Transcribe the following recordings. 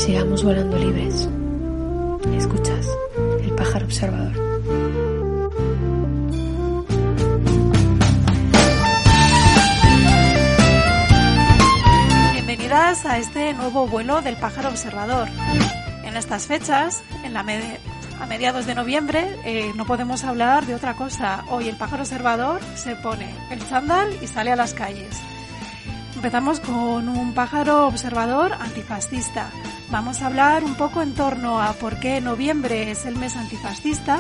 Sigamos volando libres. ¿Escuchas? El pájaro observador. Bienvenidas a este nuevo vuelo del pájaro observador. En estas fechas, a mediados de noviembre, no podemos hablar de otra cosa. Hoy el pájaro observador se pone el chándal y sale a las calles. Empezamos con un pájaro observador antifascista. Vamos a hablar un poco en torno a por qué noviembre es el mes antifascista.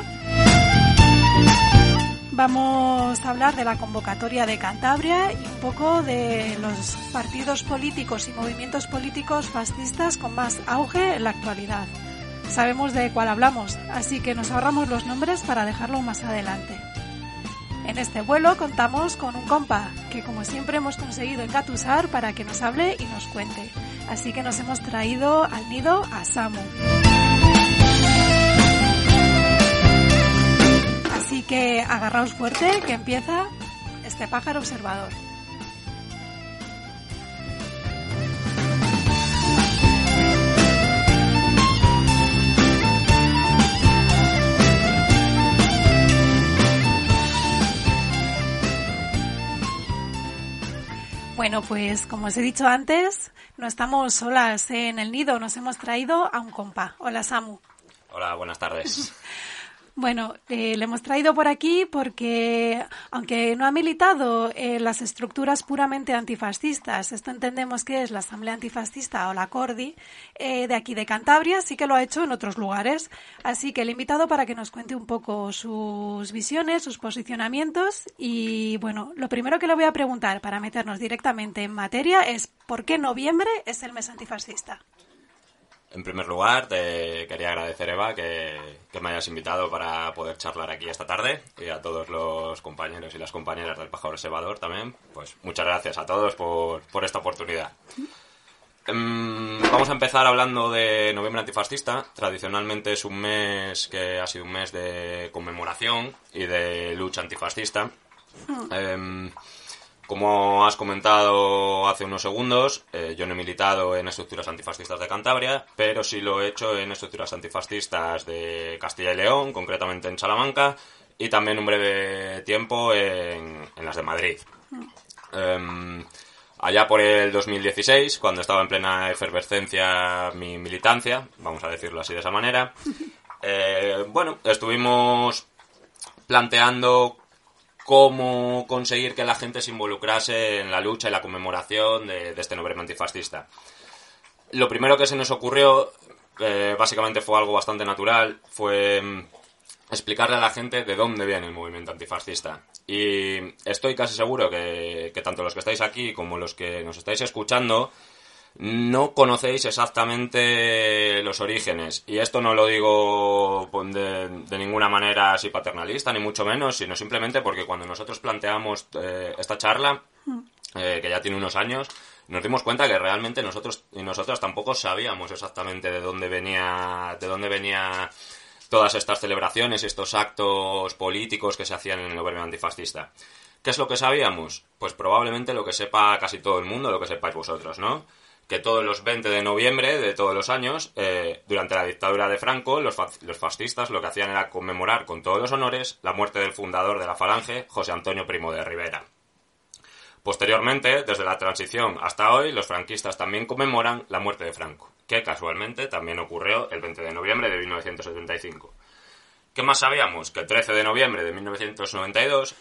Vamos a hablar de la convocatoria de Cantabria y un poco de los partidos políticos y movimientos políticos fascistas con más auge en la actualidad. Sabemos de cuál hablamos, así que nos ahorramos los nombres para dejarlo más adelante. En este vuelo contamos con un compa que, como siempre, hemos conseguido engatusar para que nos hable y nos cuente. Así que nos hemos traído al nido a Samu. Así que agarraos fuerte, que empieza este pájaro observador. Bueno, pues como os he dicho antes, no estamos solas en el nido, nos hemos traído a un compa. Hola, Samu. Hola, buenas tardes. Bueno, le hemos traído por aquí porque, aunque no ha militado en las estructuras puramente antifascistas, esto entendemos que es la Asamblea Antifascista o la CORDI, de aquí de Cantabria, sí que lo ha hecho en otros lugares. Así que le he invitado para que nos cuente un poco sus visiones, sus posicionamientos y, bueno, lo primero que le voy a preguntar para meternos directamente en materia es ¿por qué noviembre es el mes antifascista? En primer lugar, te quería agradecer, Eva, que me hayas invitado para poder charlar aquí esta tarde y a todos los compañeros y las compañeras del pájaro observador también. Pues muchas gracias a todos por esta oportunidad. Vamos a empezar hablando de noviembre antifascista. Tradicionalmente es un mes que ha sido un mes de conmemoración y de lucha antifascista. Como has comentado hace unos segundos, yo no he militado en estructuras antifascistas de Cantabria, pero sí lo he hecho en estructuras antifascistas de Castilla y León, concretamente en Salamanca, y también un breve tiempo en las de Madrid. Allá por el 2016, cuando estaba en plena efervescencia mi militancia, vamos a decirlo así de esa manera, estuvimos planteando cómo conseguir que la gente se involucrase en la lucha y la conmemoración de este noviembre antifascista. Lo primero que se nos ocurrió, básicamente fue algo bastante natural, fue explicarle a la gente de dónde viene el movimiento antifascista. Y estoy casi seguro que tanto los que estáis aquí como los que nos estáis escuchando no conocéis exactamente los orígenes. Y esto no lo digo de ninguna manera así paternalista, ni mucho menos, sino simplemente porque cuando nosotros planteamos esta charla, que ya tiene unos años, nos dimos cuenta que realmente nosotros y nosotras tampoco sabíamos exactamente de dónde venía todas estas celebraciones y estos actos políticos que se hacían en el gobierno antifascista. ¿Qué es lo que sabíamos? Pues probablemente lo que sepa casi todo el mundo, lo que sepáis vosotros, ¿no? Que todos los 20 de noviembre de todos los años, durante la dictadura de Franco, los fascistas lo que hacían era conmemorar con todos los honores la muerte del fundador de la Falange, José Antonio Primo de Rivera. Posteriormente, desde la transición hasta hoy, los franquistas también conmemoran la muerte de Franco, que casualmente también ocurrió el 20 de noviembre de 1975. ¿Qué más sabíamos? Que el 13 de noviembre de 1992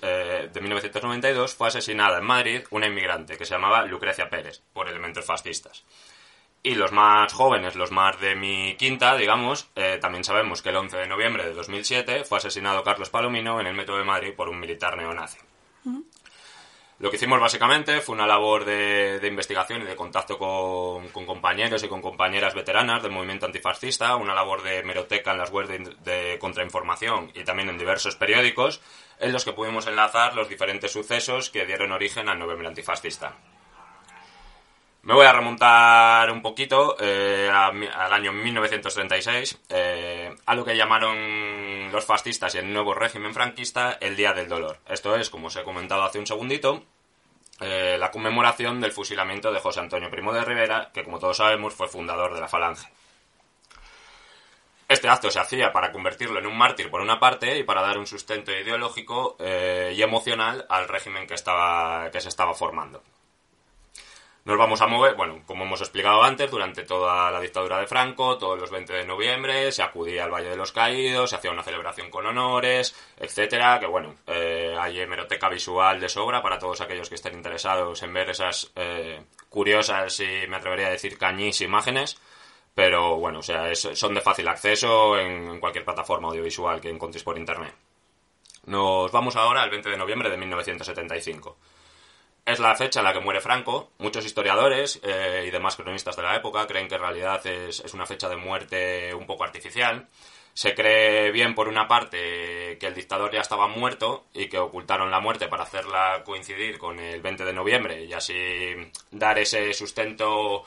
fue asesinada en Madrid una inmigrante que se llamaba Lucrecia Pérez por elementos fascistas. Y los más jóvenes, los más de mi quinta, digamos, también sabemos que el 11 de noviembre de 2007 fue asesinado Carlos Palomino en el metro de Madrid por un militar neonazi. Lo que hicimos básicamente fue una labor de investigación y de contacto con compañeros y con compañeras veteranas del movimiento antifascista, una labor de hemeroteca en las webs de contrainformación y también en diversos periódicos, en los que pudimos enlazar los diferentes sucesos que dieron origen al noviembre antifascista. Me voy a remontar un poquito al año 1936, a lo que llamaron los fascistas y el nuevo régimen franquista el Día del Dolor. Esto es, como os he comentado hace un segundito, la conmemoración del fusilamiento de José Antonio Primo de Rivera, que como todos sabemos fue fundador de la Falange. Este acto se hacía para convertirlo en un mártir por una parte y para dar un sustento ideológico y emocional al régimen que se estaba formando. Nos vamos a mover, bueno, como hemos explicado antes, durante toda la dictadura de Franco, todos los 20 de noviembre, se acudía al Valle de los Caídos, se hacía una celebración con honores, etcétera, que bueno, hay hemeroteca visual de sobra para todos aquellos que estén interesados en ver esas curiosas y me atrevería a decir cañís imágenes, pero bueno, o sea, son de fácil acceso en cualquier plataforma audiovisual que encontréis por internet. Nos vamos ahora al 20 de noviembre de 1975. Es la fecha en la que muere Franco. Muchos historiadores y demás cronistas de la época creen que en realidad es una fecha de muerte un poco artificial. Se cree bien, por una parte, que el dictador ya estaba muerto y que ocultaron la muerte para hacerla coincidir con el 20 de noviembre y así dar ese sustento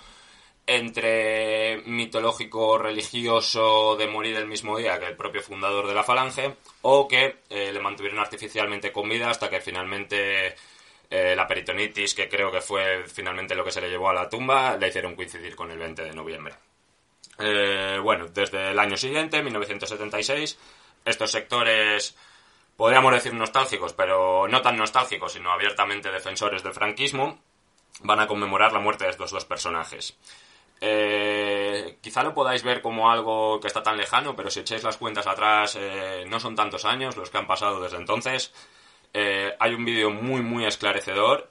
entre mitológico religioso de morir el mismo día que el propio fundador de la Falange, o que le mantuvieron artificialmente con vida hasta que finalmente la peritonitis, que creo que fue finalmente lo que se le llevó a la tumba, le hicieron coincidir con el 20 de noviembre. Bueno, desde el año siguiente, 1976, estos sectores, podríamos decir nostálgicos, pero no tan nostálgicos, sino abiertamente defensores del franquismo, van a conmemorar la muerte de estos dos personajes. Quizá lo podáis ver como algo que está tan lejano, pero si echáis las cuentas atrás, no son tantos años los que han pasado desde entonces. Hay un vídeo muy esclarecedor,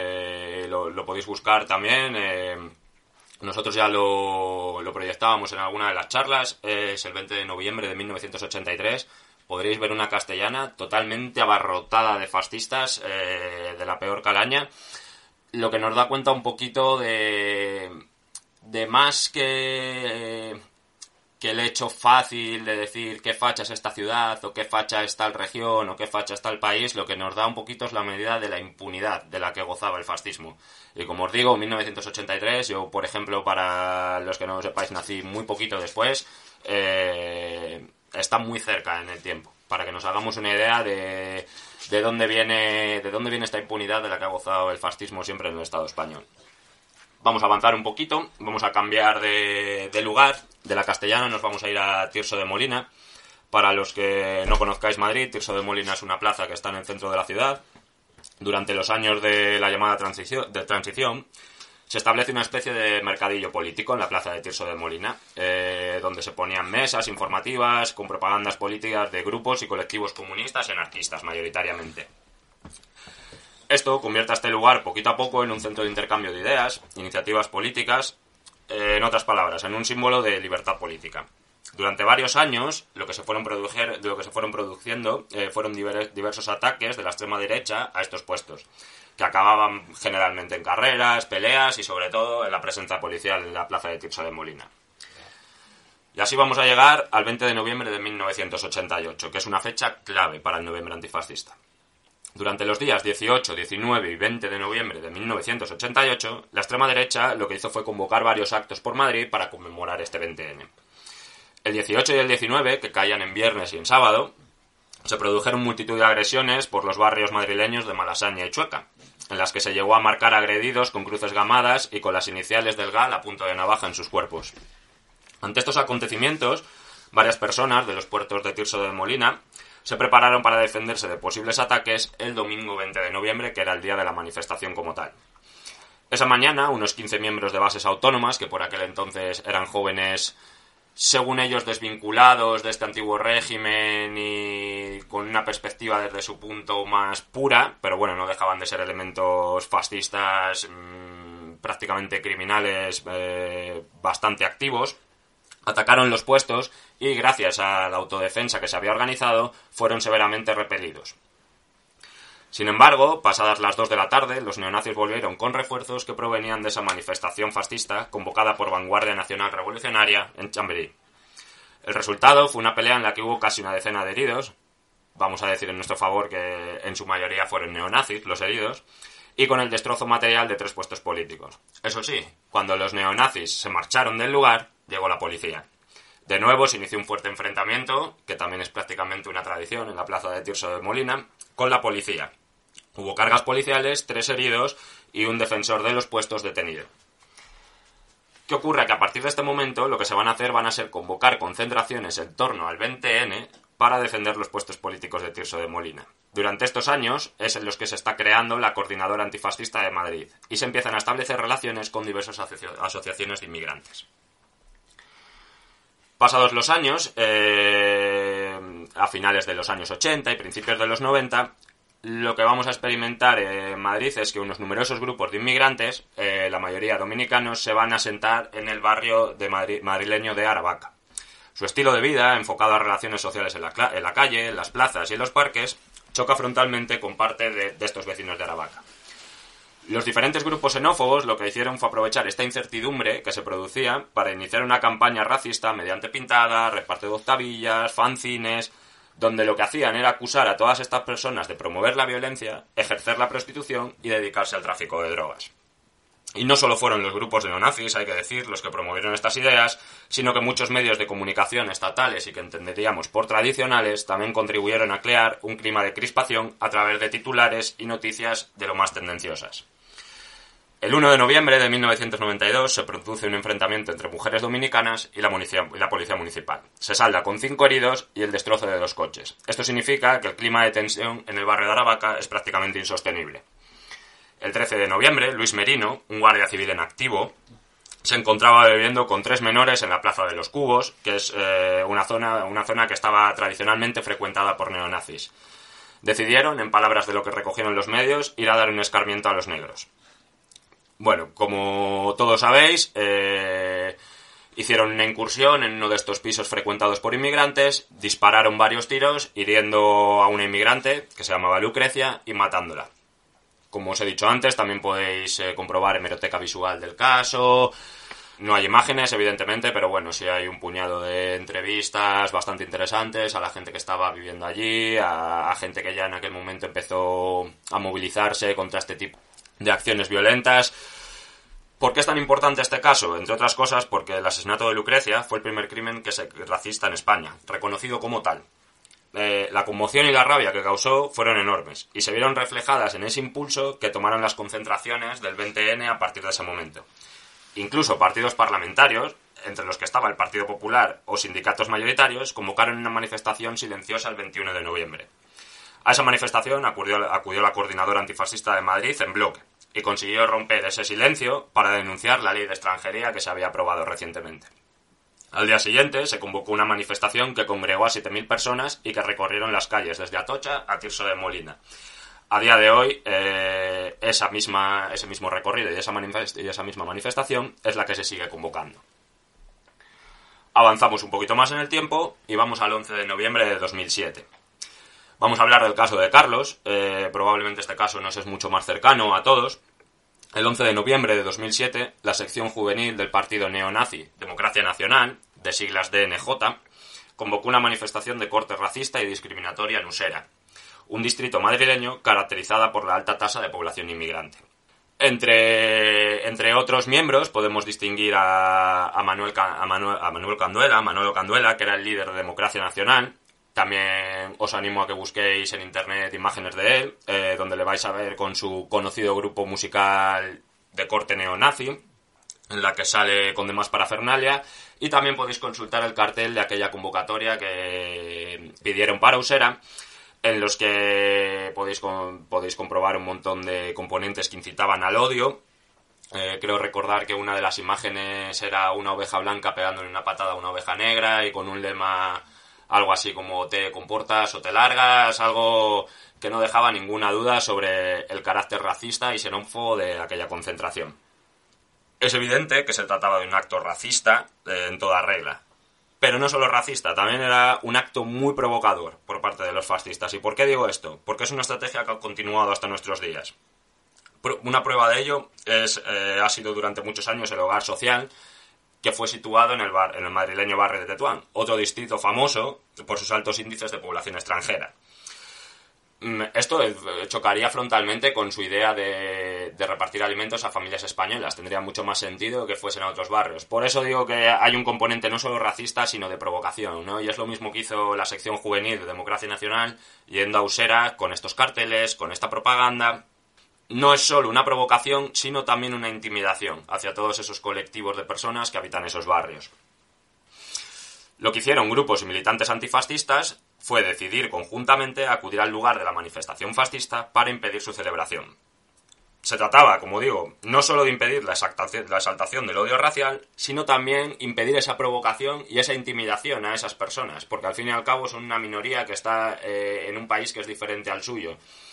lo podéis buscar también. Nosotros ya lo proyectábamos en alguna de las charlas. Es el 20 de noviembre de 1983. Podréis ver una castellana totalmente abarrotada de fascistas de la peor calaña, lo que nos da cuenta un poquito de más que el hecho fácil de decir qué facha es esta ciudad, o qué facha es tal región, o qué facha es tal país. Lo que nos da un poquito es la medida de la impunidad de la que gozaba el fascismo. Y como os digo, 1983, yo, por ejemplo, para los que no lo sepáis, nací muy poquito después, está muy cerca en el tiempo, para que nos hagamos una idea de dónde viene esta impunidad de la que ha gozado el fascismo siempre en el Estado español. Vamos a avanzar un poquito, vamos a cambiar de lugar. De la Castellana nos vamos a ir a Tirso de Molina. Para los que no conozcáis Madrid, Tirso de Molina es una plaza que está en el centro de la ciudad. Durante los años de la llamada transición, se establece una especie de mercadillo político en la plaza de Tirso de Molina, donde se ponían mesas informativas con propagandas políticas de grupos y colectivos comunistas y anarquistas, mayoritariamente. Esto convierte a este lugar poquito a poco en un centro de intercambio de ideas, iniciativas políticas, en otras palabras, en un símbolo de libertad política. Durante varios años, lo que se fueron produciendo fueron diversos ataques de la extrema derecha a estos puestos, que acababan generalmente en carreras, peleas y sobre todo en la presencia policial en la plaza de Tirso de Molina. Y así vamos a llegar al 20 de noviembre de 1988, que es una fecha clave para el noviembre antifascista. Durante los días 18, 19 y 20 de noviembre de 1988, la extrema derecha lo que hizo fue convocar varios actos por Madrid para conmemorar este 20N. El 18 y el 19, que caían en viernes y en sábado, se produjeron multitud de agresiones por los barrios madrileños de Malasaña y Chueca, en las que se llegó a marcar agredidos con cruces gamadas y con las iniciales del GAL a punto de navaja en sus cuerpos. Ante estos acontecimientos, varias personas de los puertos de Tirso de Molina se prepararon para defenderse de posibles ataques el domingo 20 de noviembre, que era el día de la manifestación como tal. Esa mañana, unos 15 miembros de bases autónomas, que por aquel entonces eran jóvenes, según ellos, desvinculados de este antiguo régimen y con una perspectiva desde su punto más pura, pero bueno, no dejaban de ser elementos fascistas prácticamente criminales, bastante activos, atacaron los puestos y, gracias a la autodefensa que se había organizado, fueron severamente repelidos. Sin embargo, pasadas las 2 de la tarde, los neonazis volvieron con refuerzos que provenían de esa manifestación fascista convocada por Vanguardia Nacional Revolucionaria en Chamberí. El resultado fue una pelea en la que hubo casi una decena de heridos, vamos a decir en nuestro favor que en su mayoría fueron neonazis los heridos, y con el destrozo material de 3 puestos políticos. Eso sí, cuando los neonazis se marcharon del lugar, llegó la policía. De nuevo se inició un fuerte enfrentamiento, que también es prácticamente una tradición en la plaza de Tirso de Molina, con la policía. Hubo cargas policiales, 3 heridos y un defensor de los puestos detenido. ¿Qué ocurre? Que a partir de este momento lo que se van a hacer van a ser convocar concentraciones en torno al 20N para defender los puestos políticos de Tirso de Molina. Durante estos años es en los que se está creando la Coordinadora Antifascista de Madrid y se empiezan a establecer relaciones con diversas asociaciones de inmigrantes. Pasados los años, a finales de los años 80 y principios de los 90, lo que vamos a experimentar en Madrid es que unos numerosos grupos de inmigrantes, la mayoría dominicanos, se van a asentar en el barrio de madrileño de Aravaca. Su estilo de vida, enfocado a relaciones sociales en la calle, en las plazas y en los parques, choca frontalmente con parte de estos vecinos de Aravaca. Los diferentes grupos xenófobos lo que hicieron fue aprovechar esta incertidumbre que se producía para iniciar una campaña racista mediante pintadas, reparto de octavillas, fanzines, donde lo que hacían era acusar a todas estas personas de promover la violencia, ejercer la prostitución y dedicarse al tráfico de drogas. Y no solo fueron los grupos neonazis, hay que decir, los que promovieron estas ideas, sino que muchos medios de comunicación estatales y que entenderíamos por tradicionales también contribuyeron a crear un clima de crispación a través de titulares y noticias de lo más tendenciosas. El 1 de noviembre de 1992 se produce un enfrentamiento entre mujeres dominicanas y la policía municipal. Se salda con 5 heridos y el destrozo de 2 coches. Esto significa que el clima de tensión en el barrio de Aravaca es prácticamente insostenible. El 13 de noviembre, Luis Merino, un guardia civil en activo, se encontraba bebiendo con 3 menores en la Plaza de los Cubos, que es una zona que estaba tradicionalmente frecuentada por neonazis. Decidieron, en palabras de lo que recogieron los medios, ir a dar un escarmiento a los negros. Bueno, como todos sabéis, hicieron una incursión en uno de estos pisos frecuentados por inmigrantes, dispararon varios tiros, hiriendo a una inmigrante, que se llamaba Lucrecia, y matándola. Como os he dicho antes, también podéis comprobar hemeroteca visual del caso. No hay imágenes, evidentemente, pero bueno, sí hay un puñado de entrevistas bastante interesantes a la gente que estaba viviendo allí, a gente que ya en aquel momento empezó a movilizarse contra este tipo de acciones violentas. ¿Por qué es tan importante este caso? Entre otras cosas porque el asesinato de Lucrecia fue el primer crimen racista en España, reconocido como tal. La conmoción y la rabia que causó fueron enormes y se vieron reflejadas en ese impulso que tomaron las concentraciones del 20N a partir de ese momento. Incluso partidos parlamentarios, entre los que estaba el Partido Popular o sindicatos mayoritarios, convocaron una manifestación silenciosa el 21 de noviembre. A esa manifestación acudió la Coordinadora Antifascista de Madrid en bloque y consiguió romper ese silencio para denunciar la ley de extranjería que se había aprobado recientemente. Al día siguiente se convocó una manifestación que congregó a 7.000 personas y que recorrieron las calles desde Atocha a Tirso de Molina. A día de hoy, ese mismo recorrido y esa misma manifestación es la que se sigue convocando. Avanzamos un poquito más en el tiempo y vamos al 11 de noviembre de 2007. Vamos a hablar del caso de Carlos, probablemente este caso nos es mucho más cercano a todos. El 11 de noviembre de 2007, la sección juvenil del partido neonazi Democracia Nacional, de siglas DNJ, convocó una manifestación de corte racista y discriminatoria en Usera, un distrito madrileño caracterizada por la alta tasa de población inmigrante. Entre otros miembros podemos distinguir a Manolo Canduela, que era el líder de Democracia Nacional. También os animo a que busquéis en internet imágenes de él, donde le vais a ver con su conocido grupo musical de corte neonazi, en la que sale con demás parafernalia, y también podéis consultar el cartel de aquella convocatoria que pidieron para Usera, en los que podéis comprobar un montón de componentes que incitaban al odio. Creo recordar que una de las imágenes era una oveja blanca pegándole una patada a una oveja negra y con un lema algo así como te comportas o te largas, algo que no dejaba ninguna duda sobre el carácter racista y xenófobo de aquella concentración. Es evidente que se trataba de un acto racista en toda regla. Pero no solo racista, también era un acto muy provocador por parte de los fascistas. ¿Y por qué digo esto? Porque es una estrategia que ha continuado hasta nuestros días. Una prueba de ello ha sido durante muchos años el Hogar Social, que fue situado en el madrileño barrio de Tetuán, otro distrito famoso por sus altos índices de población extranjera. Esto chocaría frontalmente con su idea de repartir alimentos a familias españolas. Tendría mucho más sentido que fuesen a otros barrios. Por eso digo que hay un componente no solo racista, sino de provocación, ¿no? Y es lo mismo que hizo la sección juvenil de Democracia Nacional, yendo a Usera con estos carteles, con esta propaganda. No es solo una provocación, sino también una intimidación hacia todos esos colectivos de personas que habitan esos barrios. Lo que hicieron grupos y militantes antifascistas fue decidir conjuntamente acudir al lugar de la manifestación fascista para impedir su celebración. Se trataba, como digo, no solo de impedir la exaltación del odio racial, sino también impedir esa provocación y esa intimidación a esas personas, porque al fin y al cabo son una minoría que está en un país que es diferente al suyo.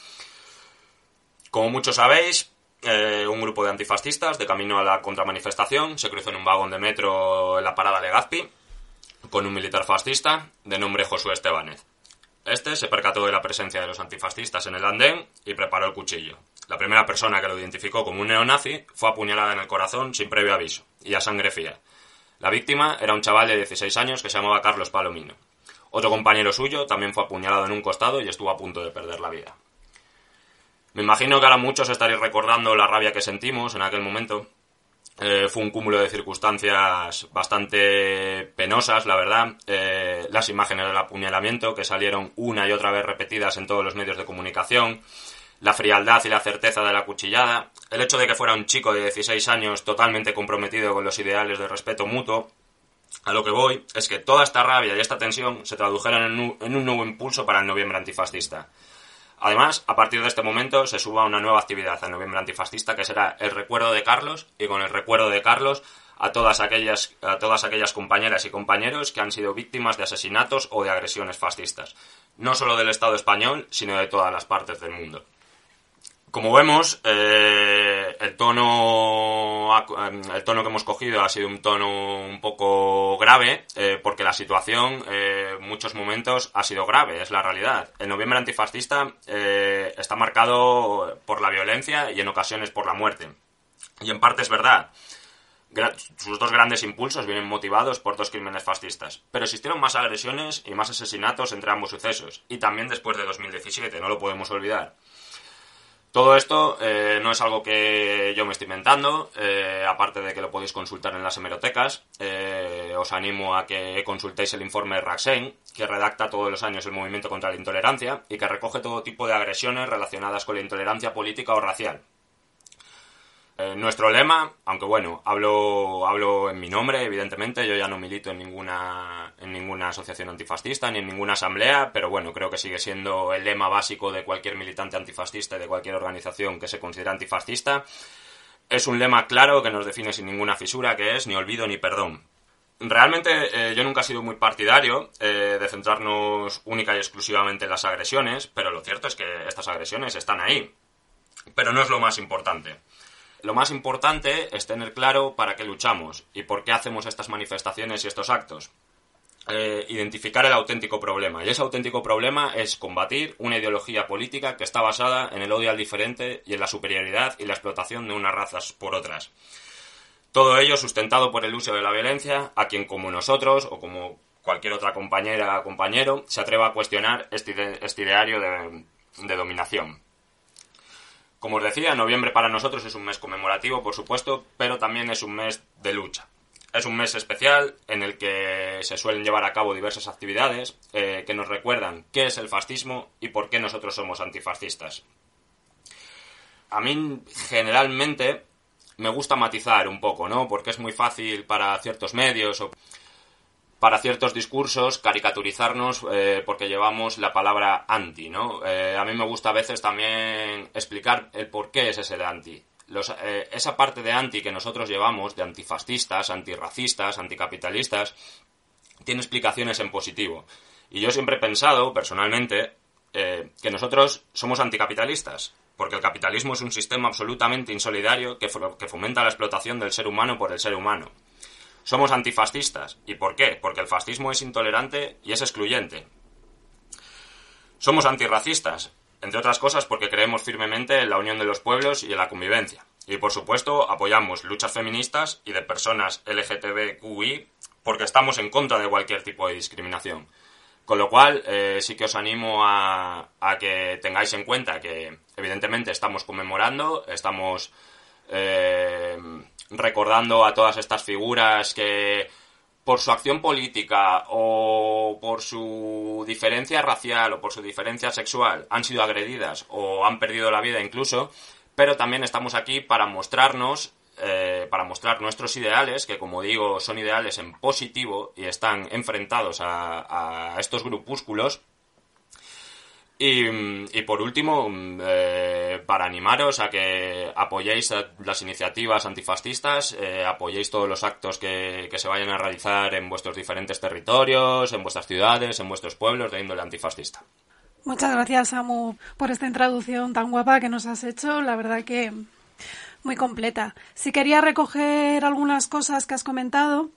Como muchos sabéis, un grupo de antifascistas, de camino a la contramanifestación, se cruzó en un vagón de metro en la parada Legazpi con un militar fascista de nombre Josué Estebanez. Este se percató de la presencia de los antifascistas en el andén y preparó el cuchillo. La primera persona que lo identificó como un neonazi fue apuñalada en el corazón sin previo aviso y a sangre fría. La víctima era un chaval de 16 años que se llamaba Carlos Palomino. Otro compañero suyo también fue apuñalado en un costado y estuvo a punto de perder la vida. Me imagino que ahora muchos estaréis recordando la rabia que sentimos en aquel momento. Fue un cúmulo de circunstancias bastante penosas, la verdad. Las imágenes del apuñalamiento que salieron una y otra vez repetidas en todos los medios de comunicación, la frialdad y la certeza de la cuchillada, el hecho de que fuera un chico de 16 años totalmente comprometido con los ideales de respeto mutuo. A lo que voy es que toda esta rabia y esta tensión se tradujeron en un nuevo impulso para el noviembre antifascista. Además, a partir de este momento se suba una nueva actividad al noviembre antifascista que será el recuerdo de Carlos, y con el recuerdo de Carlos a todas aquellas compañeras y compañeros que han sido víctimas de asesinatos o de agresiones fascistas, no solo del Estado español, sino de todas las partes del mundo. Como vemos, el tono que hemos cogido ha sido un tono un poco grave, porque la situación en muchos momentos ha sido grave, es la realidad. El noviembre antifascista está marcado por la violencia y en ocasiones por la muerte. Y en parte es verdad. Sus dos grandes impulsos vienen motivados por dos crímenes fascistas. Pero existieron más agresiones y más asesinatos entre ambos sucesos. Y también después de 2017, no lo podemos olvidar. Todo esto no es algo que yo me estoy inventando, aparte de que lo podéis consultar en las hemerotecas. Os animo a que consultéis el informe de Raxén, que redacta todos los años el movimiento contra la intolerancia y que recoge todo tipo de agresiones relacionadas con la intolerancia política o racial. Nuestro lema, aunque bueno, hablo en mi nombre, evidentemente, yo ya no milito en ninguna asociación antifascista ni en ninguna asamblea, pero bueno, creo que sigue siendo el lema básico de cualquier militante antifascista y de cualquier organización que se considere antifascista. Es un lema claro que nos define sin ninguna fisura, que es ni olvido ni perdón. Realmente yo nunca he sido muy partidario de centrarnos única y exclusivamente en las agresiones, pero lo cierto es que estas agresiones están ahí. Pero no es lo más importante. Lo más importante es tener claro para qué luchamos y por qué hacemos estas manifestaciones y estos actos. Identificar el auténtico problema. Y ese auténtico problema es combatir una ideología política que está basada en el odio al diferente y en la superioridad y la explotación de unas razas por otras. Todo ello sustentado por el uso de la violencia a quien, como nosotros o como cualquier otra compañera o compañero, se atreva a cuestionar este ideario de dominación. Como os decía, noviembre para nosotros es un mes conmemorativo, por supuesto, pero también es un mes de lucha. Es un mes especial en el que se suelen llevar a cabo diversas actividades que nos recuerdan qué es el fascismo y por qué nosotros somos antifascistas. A mí, generalmente, me gusta matizar un poco, ¿no? Porque es muy fácil para ciertos medios o para ciertos discursos caricaturizarnos porque llevamos la palabra anti, ¿no? A mí me gusta a veces también explicar el por qué es ese de anti. Esa parte de anti que nosotros llevamos, de antifascistas, antirracistas, anticapitalistas, tiene explicaciones en positivo. Y yo siempre he pensado, personalmente, que nosotros somos anticapitalistas, porque el capitalismo es un sistema absolutamente insolidario que fomenta la explotación del ser humano por el ser humano. Somos antifascistas. ¿Y por qué? Porque el fascismo es intolerante y es excluyente. Somos antirracistas, entre otras cosas porque creemos firmemente en la unión de los pueblos y en la convivencia. Y por supuesto apoyamos luchas feministas y de personas LGTBQI porque estamos en contra de cualquier tipo de discriminación. Con lo cual, sí que os animo a que tengáis en cuenta que, evidentemente, estamos conmemorando, estamos recordando a todas estas figuras que, por su acción política o por su diferencia racial o por su diferencia sexual, han sido agredidas o han perdido la vida incluso, pero también estamos aquí para mostrarnos, para mostrar nuestros ideales, que como digo son ideales en positivo y están enfrentados a estos grupúsculos. Y por último, para animaros a que apoyéis las iniciativas antifascistas, apoyéis todos los actos que se vayan a realizar en vuestros diferentes territorios, en vuestras ciudades, en vuestros pueblos de índole antifascista. Muchas gracias, Samu, por esta introducción tan guapa que nos has hecho. La verdad que muy completa. Sí quería recoger algunas cosas que has comentado.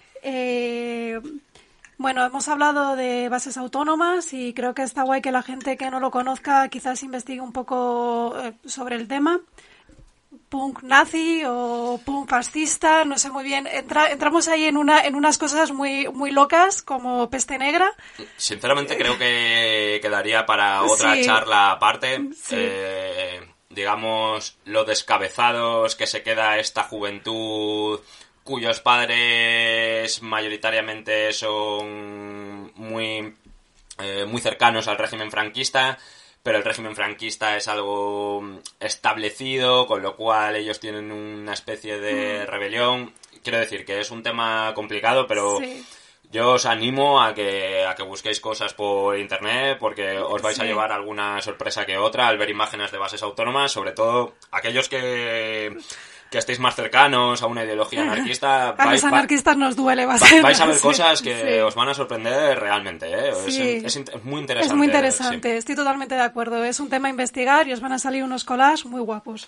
Bueno, hemos hablado de bases autónomas y creo que está guay que la gente que no lo conozca quizás investigue un poco sobre el tema. Punk nazi o punk fascista, no sé muy bien. Entramos ahí en unas cosas muy locas como peste negra. Sinceramente creo que quedaría para otra charla aparte. Sí. Digamos, lo descabezados que se queda esta juventud cuyos padres mayoritariamente son muy cercanos al régimen franquista, pero el régimen franquista es algo establecido, con lo cual ellos tienen una especie de rebelión. Quiero decir que es un tema complicado, pero sí. Yo os animo a que busquéis cosas por internet, porque os vais a llevar alguna sorpresa que otra al ver imágenes de bases autónomas, sobre todo aquellos que estéis más cercanos a una ideología anarquista. A los anarquistas nos duele bastante. Vais a ver cosas que os van a sorprender realmente, ¿eh? Sí. Es muy interesante. Es muy interesante, sí. Estoy totalmente de acuerdo. Es un tema a investigar y os van a salir unos collages muy guapos.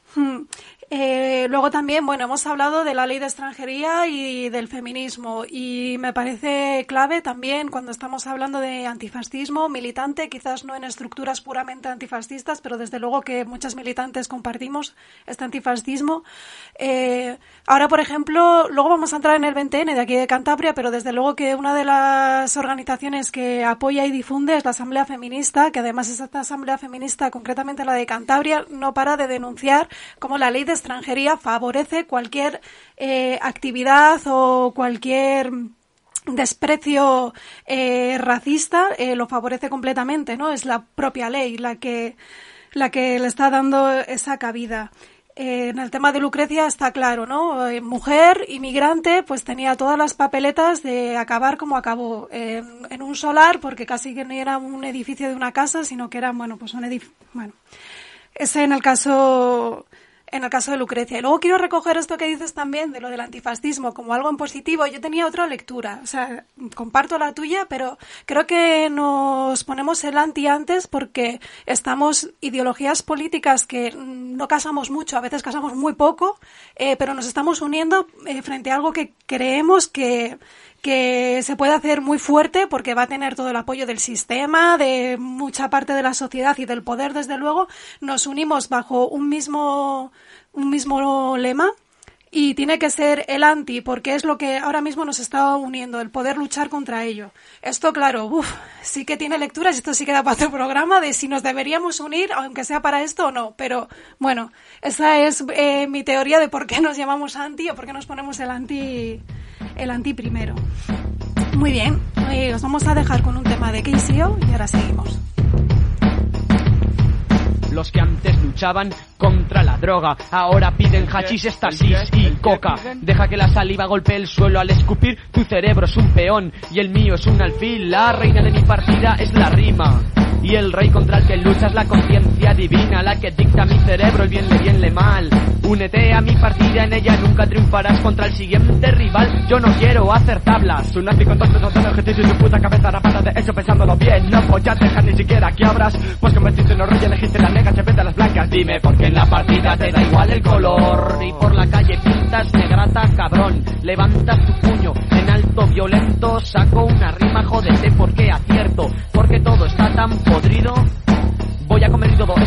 Luego también, bueno, hemos hablado de la ley de extranjería y del feminismo, y me parece clave también cuando estamos hablando de antifascismo militante, quizás no en estructuras puramente antifascistas, pero desde luego que muchas militantes compartimos este antifascismo. Ahora, por ejemplo, luego vamos a entrar en el 20N de aquí de Cantabria, pero desde luego que una de las organizaciones que apoya y difunde es la Asamblea Feminista, que además esta Asamblea Feminista, concretamente la de Cantabria, no para de denunciar cómo la ley de extranjería favorece cualquier actividad o cualquier desprecio racista, lo favorece completamente, ¿no? Es la propia ley la que le está dando esa cabida. En el tema de Lucrecia está claro, ¿no? Mujer, inmigrante, pues tenía todas las papeletas de acabar como acabó, en un solar, porque casi que no era un edificio de una casa, sino que era, bueno, pues un edificio, bueno. Ese en el caso de Lucrecia. Y luego quiero recoger esto que dices también de lo del antifascismo como algo en positivo. Yo tenía otra lectura, o sea, comparto la tuya, pero creo que nos ponemos el anti antes porque estamos ideologías políticas que no casamos mucho, a veces casamos muy poco, pero nos estamos uniendo frente a algo que creemos que se puede hacer muy fuerte porque va a tener todo el apoyo del sistema, de mucha parte de la sociedad y del poder, desde luego. Nos unimos bajo un mismo lema y tiene que ser el anti, porque es lo que ahora mismo nos está uniendo, el poder luchar contra ello. Esto, claro, sí que tiene lecturas, esto sí queda para otro programa de si nos deberíamos unir, aunque sea para esto o no, pero bueno, esa es mi teoría de por qué nos llamamos anti o por qué nos ponemos el anti primero. Muy bien, os vamos a dejar con un tema de KCO y ahora seguimos. Los que antes luchaban contra la droga ahora piden hachís, éxtasis y coca. Deja que la saliva golpee el suelo al escupir. Tu cerebro es un peón y el mío es un alfil. La reina de mi partida es la rima y el rey contra el que lucha es la conciencia divina, la que dicta a mi cerebro el bien le mal. Únete a mi partida, en ella nunca triunfarás contra el siguiente rival. Yo no quiero hacer tablas, un nazi con dos pesos de ejercicio y tu puta cabeza rapada de eso pensándolo bien. No voy a dejar ni siquiera que abras, pues convertiste en horror y elegiste las negras en vez de las blancas. Dime por qué en la partida te da igual el color y por la calle pintas negrata cabrón. Levantas tu puño en alto violento, saco una rima, jódete porque acierto, porque todo está tan podrido. Voy a comer todo,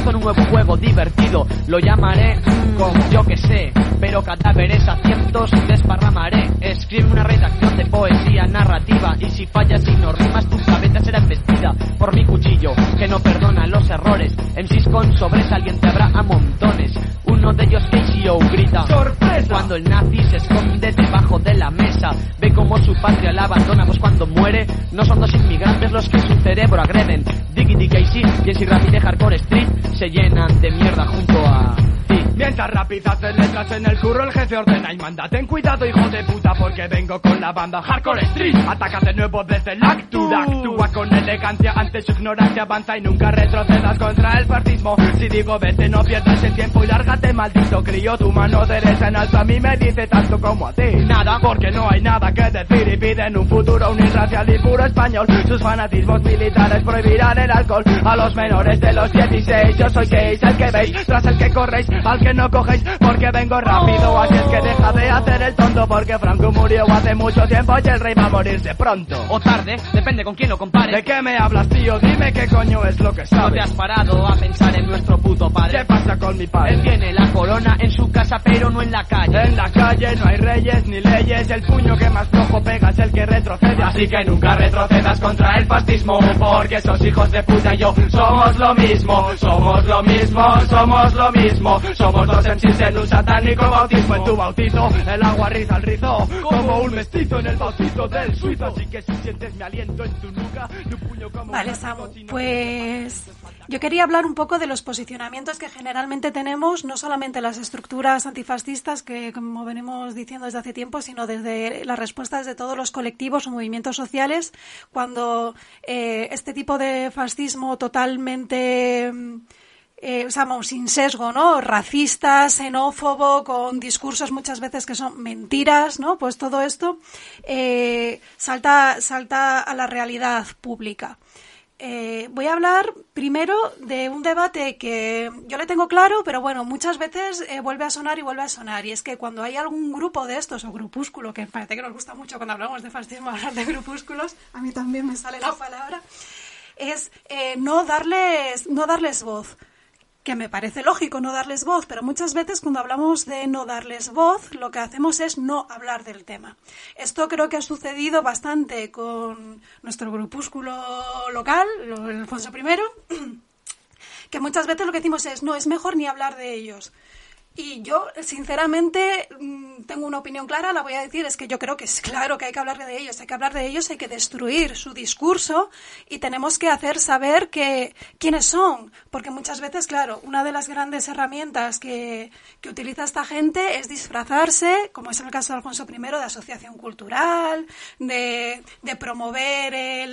puesto en un nuevo juego divertido. Lo llamaré como yo que sé, pero cadáveres a cientos desparramaré. Escribe una redacción de poesía narrativa, y si fallas y no rimas, tu cabeza será embestida por mi cuchillo, que no perdona los errores. MCs con sobresaliente habrá a montones. Uno de ellos, KCO, grita ¡sorpresa! Cuando el nazi se esconde debajo de la mesa. Ve como su patria la abandona, pues cuando muere no son dos inmigrantes los que su cerebro agreden. Diggity Casey y en si Rapid Hardcore Street se llenan de mierda junto a... Mientras Rapid hace letras en el curro, el jefe ordena y manda: ten cuidado, hijo de puta, porque vengo con la banda Hardcore Street. Ataca de nuevo desde la actura, actúa con elegancia ante su ignorancia, avanza y nunca retrocedas contra el fascismo. Si digo vete, no pierdas el tiempo y lárgate, maldito crío. Tu mano derecha en alto a mí me dice tanto como a ti nada, porque no hay nada que decir y piden un futuro unirracial y puro español. Sus fanatismos militares prohibirán el alcohol a los menores de los 16. Yo soy Case, el que veis, tras el que corréis, al que no cogéis, porque vengo rápido. Así es que deja de hacer el tonto, porque Franco murió hace mucho tiempo y el rey va a morirse pronto. O tarde, depende con quién lo compares. ¿De qué me hablas, tío? Dime qué coño es lo que sabes. No te has parado a pensar en nuestro puto padre. ¿Qué pasa con mi padre? Él tiene la corona en su casa, pero no en la calle. En la calle no hay reyes ni leyes, el puño que más flojo pega es el que retrocede. Así que nunca retrocedas contra el fascismo, porque esos hijos de puta y yo somos lo mismo. Somos lo mismo, somos lo mismo. Somos dos MCs en un satánico bautismo. En tu bautizo el agua riza el rizo, como un mestizo en el bautizo del suizo. Así que si sientes mi aliento en tu nuca y un puño como... Vale, Samu, pues yo quería hablar un poco de los posicionamientos que generalmente tenemos, no solamente las estructuras antifascistas, que como venimos diciendo desde hace tiempo, sino desde las respuestas de todos los colectivos o movimientos sociales, cuando este tipo de fascismo totalmente... sin sesgo, ¿no? Racista, xenófobo, con discursos muchas veces que son mentiras, ¿no? Pues todo esto salta a la realidad pública. Voy a hablar primero de un debate que yo le tengo claro, pero bueno, muchas veces vuelve a sonar y vuelve a sonar. Y es que cuando hay algún grupo de estos, o grupúsculo, que parece que nos gusta mucho cuando hablamos de fascismo hablar de grupúsculos, a mí también me sale la palabra, es no darles voz. Que me parece lógico no darles voz, pero muchas veces cuando hablamos de no darles voz, lo que hacemos es no hablar del tema. Esto creo que ha sucedido bastante con nuestro grupúsculo local, el Alfonso I, que muchas veces lo que decimos es, no, es mejor ni hablar de ellos. Y yo, sinceramente, tengo una opinión clara, la voy a decir, es que yo creo que es claro que hay que hablar de ellos, hay que destruir su discurso y tenemos que hacer saber quiénes son, porque muchas veces, claro, una de las grandes herramientas que utiliza esta gente es disfrazarse, como es en el caso de Alfonso I, de asociación cultural, de promover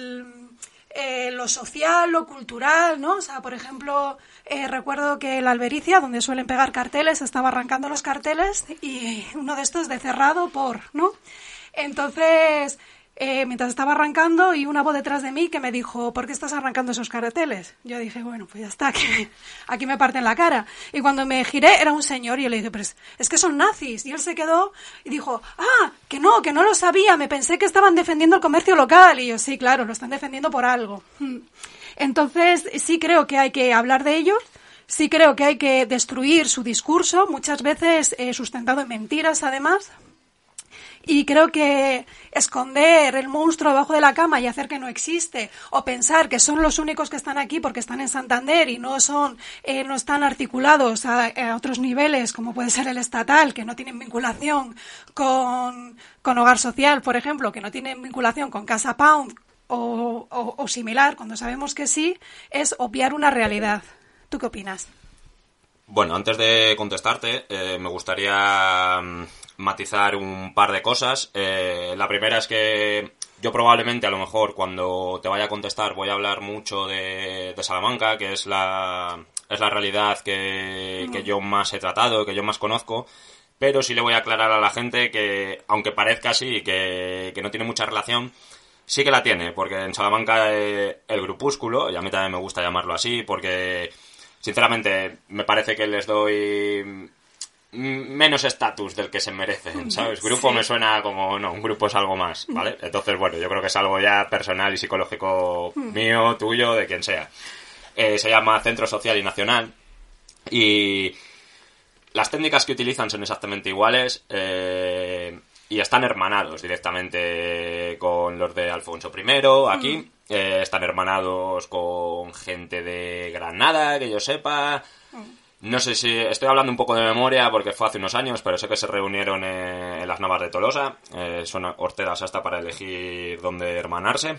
lo social, lo cultural, ¿no? O sea, por ejemplo, recuerdo que la Albericia, donde suelen pegar carteles, estaba arrancando los carteles y uno de estos de cerrado ¿no? Entonces, mientras estaba arrancando, y una voz detrás de mí que me dijo, ¿por qué estás arrancando esos carteles? Yo dije, bueno, pues ya está, que aquí me parten la cara. Y cuando me giré, era un señor, y yo le dije, pero es que son nazis. Y él se quedó y dijo, que no lo sabía, me pensé que estaban defendiendo el comercio local. Y yo, sí, claro, lo están defendiendo por algo. Entonces, sí creo que hay que hablar de ellos, sí creo que hay que destruir su discurso, muchas veces sustentado en mentiras, además. Y creo que esconder el monstruo debajo de la cama y hacer que no existe, o pensar que son los únicos que están aquí porque están en Santander y no están articulados a otros niveles, como puede ser el estatal, que no tienen vinculación con Hogar Social, por ejemplo, que no tienen vinculación con Casa Pound o similar, cuando sabemos que sí, es obviar una realidad. ¿Tú qué opinas? Bueno, antes de contestarte, me gustaría matizar un par de cosas. La primera es que yo probablemente, a lo mejor, cuando te vaya a contestar, voy a hablar mucho de Salamanca, que es la realidad que yo más he tratado, que yo más conozco, pero sí le voy a aclarar a la gente que, aunque parezca así, que no tiene mucha relación, sí que la tiene, porque en Salamanca el grupúsculo, y a mí también me gusta llamarlo así, porque sinceramente me parece que les doy menos estatus del que se merecen, ¿sabes? Grupo sí. Me suena como, no, un grupo es algo más, ¿vale? Entonces, bueno, yo creo que es algo ya personal y psicológico mío, tuyo, de quien sea. Se llama Centro Social y Nacional, Y las técnicas que utilizan son exactamente iguales y están hermanados directamente con los de Alfonso I aquí. Están hermanados con gente de Granada, que yo sepa. No sé si estoy hablando un poco de memoria porque fue hace unos años, pero sé que se reunieron en las Navas de Tolosa. Son horteras hasta para elegir dónde hermanarse.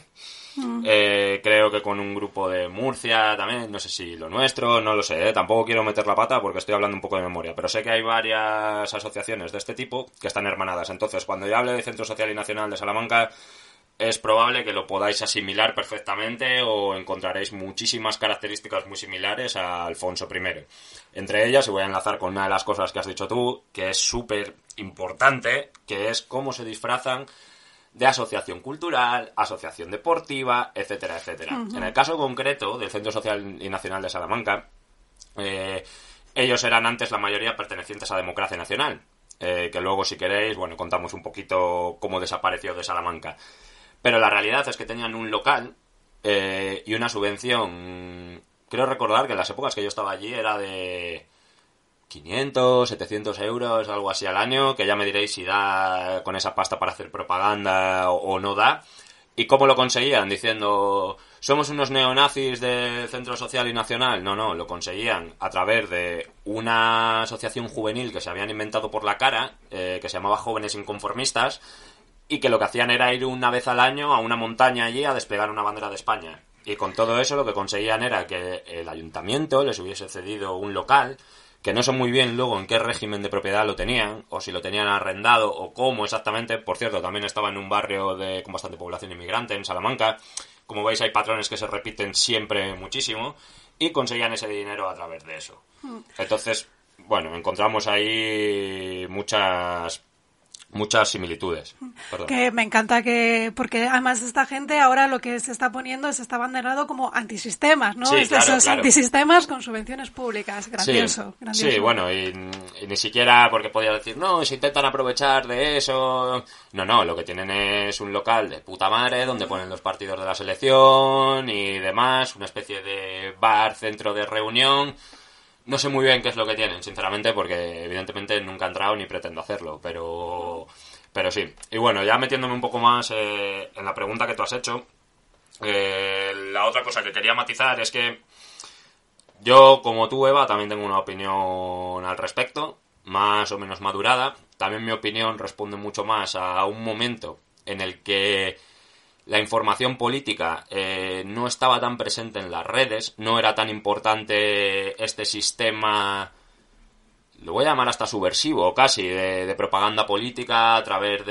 Creo que con un grupo de Murcia también, no sé si lo nuestro, no lo sé, tampoco quiero meter la pata porque estoy hablando un poco de memoria, pero sé que hay varias asociaciones de este tipo que están hermanadas. Entonces, cuando yo hable de Centro Social y Nacional de Salamanca, es probable que lo podáis asimilar perfectamente o encontraréis muchísimas características muy similares a Alfonso I. Entre ellas, y voy a enlazar con una de las cosas que has dicho tú, que es súper importante, que es cómo se disfrazan de asociación cultural, asociación deportiva, etcétera, etcétera. En el caso concreto del Centro Social y Nacional de Salamanca, ellos eran antes la mayoría pertenecientes a Democracia Nacional, que luego, si queréis, bueno, contamos un poquito cómo desapareció de Salamanca. Pero la realidad es que tenían un local y una subvención. Creo recordar que en las épocas que yo estaba allí era de 500, 700 euros, algo así al año, que ya me diréis si da con esa pasta para hacer propaganda o no da. ¿Y cómo lo conseguían? Diciendo, ¿somos unos neonazis del Centro Social y Nacional? No, lo conseguían a través de una asociación juvenil que se habían inventado por la cara, que se llamaba Jóvenes Inconformistas, y que lo que hacían era ir una vez al año a una montaña allí a desplegar una bandera de España. Y con todo eso lo que conseguían era que el ayuntamiento les hubiese cedido un local, que no sé muy bien luego en qué régimen de propiedad lo tenían, o si lo tenían arrendado, o cómo exactamente. Por cierto, también estaba en un barrio con bastante población inmigrante, en Salamanca. Como veis, hay patrones que se repiten siempre muchísimo, y conseguían ese dinero a través de eso. Entonces, bueno, encontramos ahí muchas similitudes. Perdón. Que me encanta porque además esta gente ahora lo que se está poniendo es está abanderado como antisistemas, ¿no? Sí, claro, esos antisistemas con subvenciones públicas. Grandioso, grandioso. Sí, bueno, y ni siquiera porque podía decir, no, se intentan aprovechar de eso. No, lo que tienen es un local de puta madre donde ponen los partidos de la selección y demás, una especie de bar, centro de reunión. No sé muy bien qué es lo que tienen, sinceramente, porque evidentemente nunca he entrado ni pretendo hacerlo, pero sí. Y bueno, ya metiéndome un poco más en la pregunta que tú has hecho, la otra cosa que quería matizar es que yo, como tú, Eva, también tengo una opinión al respecto, más o menos madurada. También mi opinión responde mucho más a un momento en el que la información política no estaba tan presente en las redes, no era tan importante este sistema, lo voy a llamar hasta subversivo casi, de propaganda política a través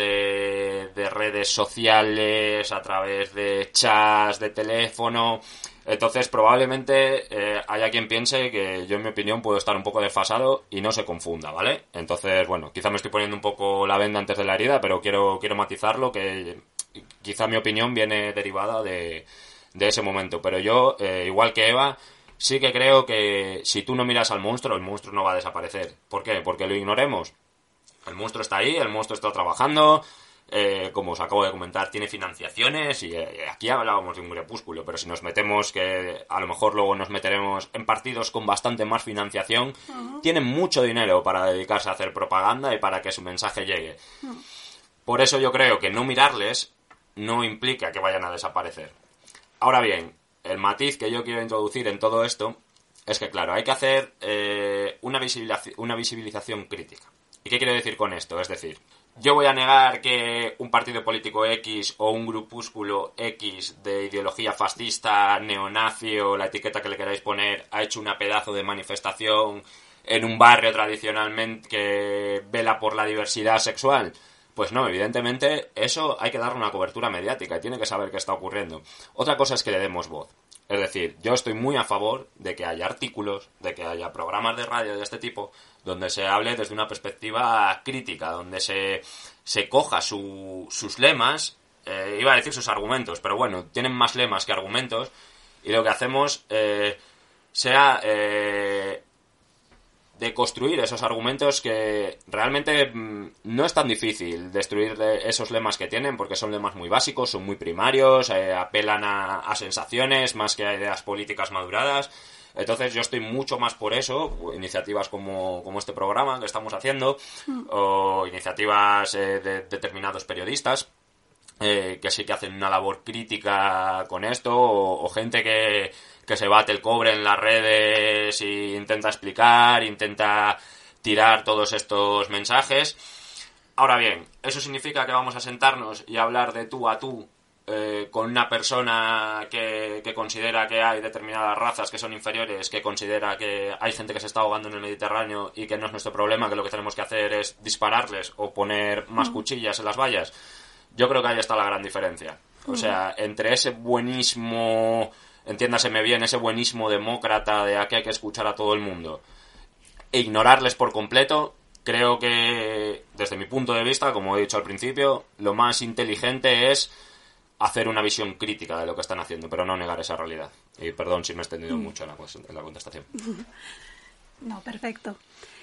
de redes sociales, a través de chats, de teléfono. Entonces probablemente haya quien piense que yo, en mi opinión, puedo estar un poco desfasado y no se confunda, ¿vale? Entonces, bueno, quizá me estoy poniendo un poco la venda antes de la herida, pero quiero matizarlo, que quizá mi opinión viene derivada de ese momento. Pero yo, igual que Eva, sí que creo que si tú no miras al monstruo, el monstruo no va a desaparecer. ¿Por qué? Porque lo ignoremos. El monstruo está ahí, el monstruo está trabajando, como os acabo de comentar, tiene financiaciones, y aquí hablábamos de un crepúsculo, pero si nos metemos, que a lo mejor luego nos meteremos en partidos con bastante más financiación, tienen mucho dinero para dedicarse a hacer propaganda y para que su mensaje llegue. Por eso yo creo que no mirarles no implica que vayan a desaparecer. Ahora bien, el matiz que yo quiero introducir en todo esto es que, claro, hay que hacer una visibilización crítica. ¿Y qué quiero decir con esto? Es decir, yo voy a negar que un partido político X o un grupúsculo X de ideología fascista, neonazi o la etiqueta que le queráis poner, ha hecho una pedazo de manifestación en un barrio tradicionalmente que vela por la diversidad sexual. Pues no, evidentemente eso hay que darle una cobertura mediática y tiene que saber qué está ocurriendo. Otra cosa es que le demos voz. Es decir, yo estoy muy a favor de que haya artículos, de que haya programas de radio de este tipo, donde se hable desde una perspectiva crítica, donde se coja sus lemas, iba a decir sus argumentos, pero bueno, tienen más lemas que argumentos, y lo que hacemos sea de construir esos argumentos que realmente no es tan difícil destruir esos lemas que tienen, porque son lemas muy básicos, son muy primarios, apelan a sensaciones más que a ideas políticas maduradas. Entonces yo estoy mucho más por eso, iniciativas como este programa que estamos haciendo, o iniciativas de determinados periodistas que sí que hacen una labor crítica con esto, o gente que se bate el cobre en las redes e intenta explicar, intenta tirar todos estos mensajes. Ahora bien, ¿eso significa que vamos a sentarnos y hablar de tú a tú con una persona que considera que hay determinadas razas que son inferiores, que considera que hay gente que se está ahogando en el Mediterráneo y que no es nuestro problema, que lo que tenemos que hacer es dispararles o poner más cuchillas en las vallas? Yo creo que ahí está la gran diferencia. O sea, entre ese buenismo, entiéndaseme bien, ese buenismo demócrata de aquí hay que escuchar a todo el mundo, e ignorarles por completo, creo que, desde mi punto de vista, como he dicho al principio, lo más inteligente es hacer una visión crítica de lo que están haciendo, pero no negar esa realidad. Y perdón si me he extendido mucho en la contestación. No, perfecto.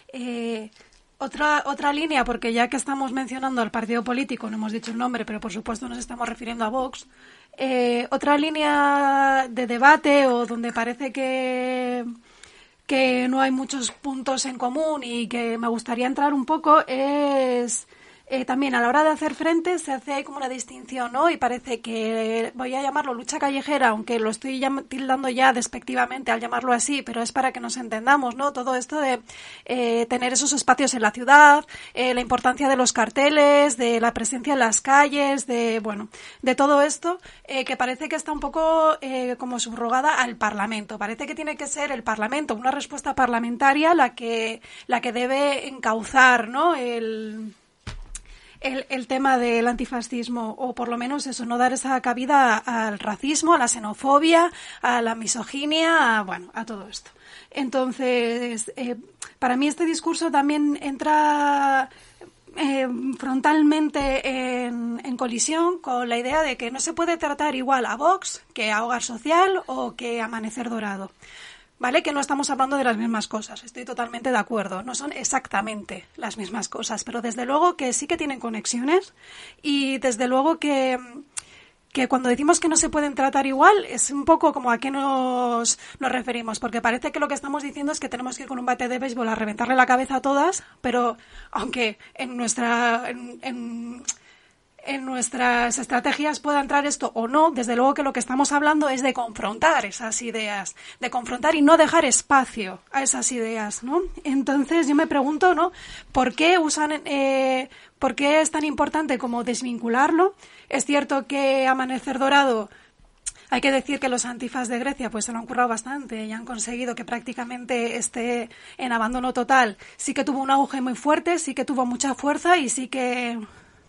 Otra línea, porque ya que estamos mencionando al partido político, no hemos dicho el nombre, pero por supuesto nos estamos refiriendo a Vox, otra línea de debate, o donde parece que no hay muchos puntos en común y que me gustaría entrar un poco, es también a la hora de hacer frente se hace como una distinción, ¿no? Y parece que, voy a llamarlo lucha callejera, aunque lo estoy tildando ya despectivamente al llamarlo así, pero es para que nos entendamos, ¿no? Todo esto de tener esos espacios en la ciudad, la importancia de los carteles, de la presencia en las calles, de todo esto, que parece que está un poco como subrogada al Parlamento. Parece que tiene que ser el Parlamento, una respuesta parlamentaria la que debe encauzar, ¿no? El tema del antifascismo, o por lo menos eso, no dar esa cabida al racismo, a la xenofobia, a la misoginia, a todo esto. Entonces, para mí este discurso también entra frontalmente en colisión con la idea de que no se puede tratar igual a Vox que a Hogar Social o que a Amanecer Dorado. Vale, que no estamos hablando de las mismas cosas, estoy totalmente de acuerdo, no son exactamente las mismas cosas, pero desde luego que sí que tienen conexiones, y desde luego que cuando decimos que no se pueden tratar igual es un poco como a qué nos referimos, porque parece que lo que estamos diciendo es que tenemos que ir con un bate de béisbol a reventarle la cabeza a todas, pero aunque en nuestras estrategias pueda entrar esto o no, desde luego que lo que estamos hablando es de confrontar esas ideas, de confrontar y no dejar espacio a esas ideas, ¿no? Entonces yo me pregunto, ¿no? ¿Por qué es tan importante como desvincularlo? Es cierto que Amanecer Dorado, hay que decir que los antifas de Grecia pues se lo han currado bastante y han conseguido que prácticamente esté en abandono total. Sí que tuvo un auge muy fuerte, sí que tuvo mucha fuerza y sí que...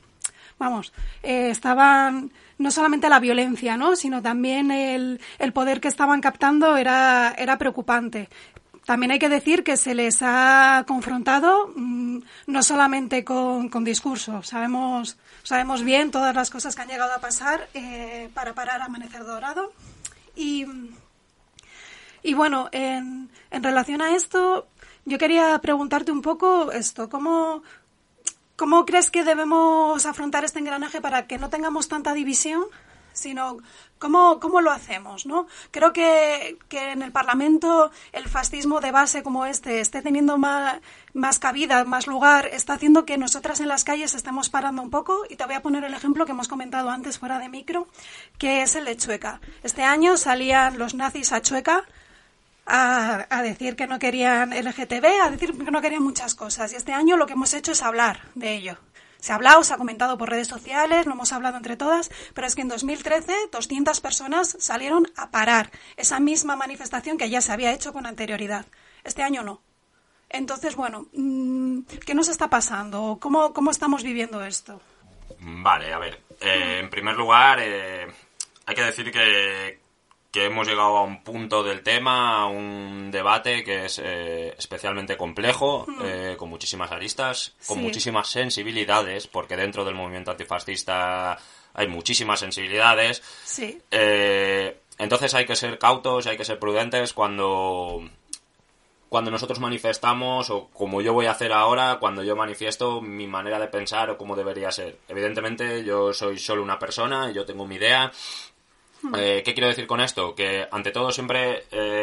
estaban no solamente la violencia, ¿no? Sino también el poder que estaban captando era preocupante. También hay que decir que se les ha confrontado no solamente con discurso. Sabemos bien todas las cosas que han llegado a pasar para parar a Amanecer Dorado. Y bueno, en relación a esto, yo quería preguntarte un poco esto, ¿Cómo crees que debemos afrontar este engranaje para que no tengamos tanta división? Sino, ¿cómo lo hacemos, ¿no? Creo que en el Parlamento el fascismo de base como esté teniendo más cabida, más lugar, está haciendo que nosotras en las calles estemos parando un poco. Y te voy a poner el ejemplo que hemos comentado antes fuera de micro, que es el de Chueca. Este año salían los nazis a Chueca a decir que no querían LGTB, a decir que no querían muchas cosas. Y este año lo que hemos hecho es hablar de ello. Se ha hablado, se ha comentado por redes sociales, lo hemos hablado entre todas, pero es que en 2013 200 personas salieron a parar esa misma manifestación que ya se había hecho con anterioridad. Este año no. Entonces, ¿qué nos está pasando? ¿Cómo estamos viviendo esto? Vale, a ver. En primer lugar, hay que decir que hemos llegado a un punto del tema, a un debate que es especialmente complejo, con muchísimas aristas, con muchísimas sensibilidades, porque dentro del movimiento antifascista hay muchísimas sensibilidades. Sí. Entonces hay que ser cautos, hay que ser prudentes cuando cuando nosotros manifestamos, o como yo voy a hacer ahora cuando yo manifiesto mi manera de pensar o cómo debería ser. Evidentemente yo soy solo una persona, yo tengo mi idea. ¿Qué quiero decir con esto? Que ante todo siempre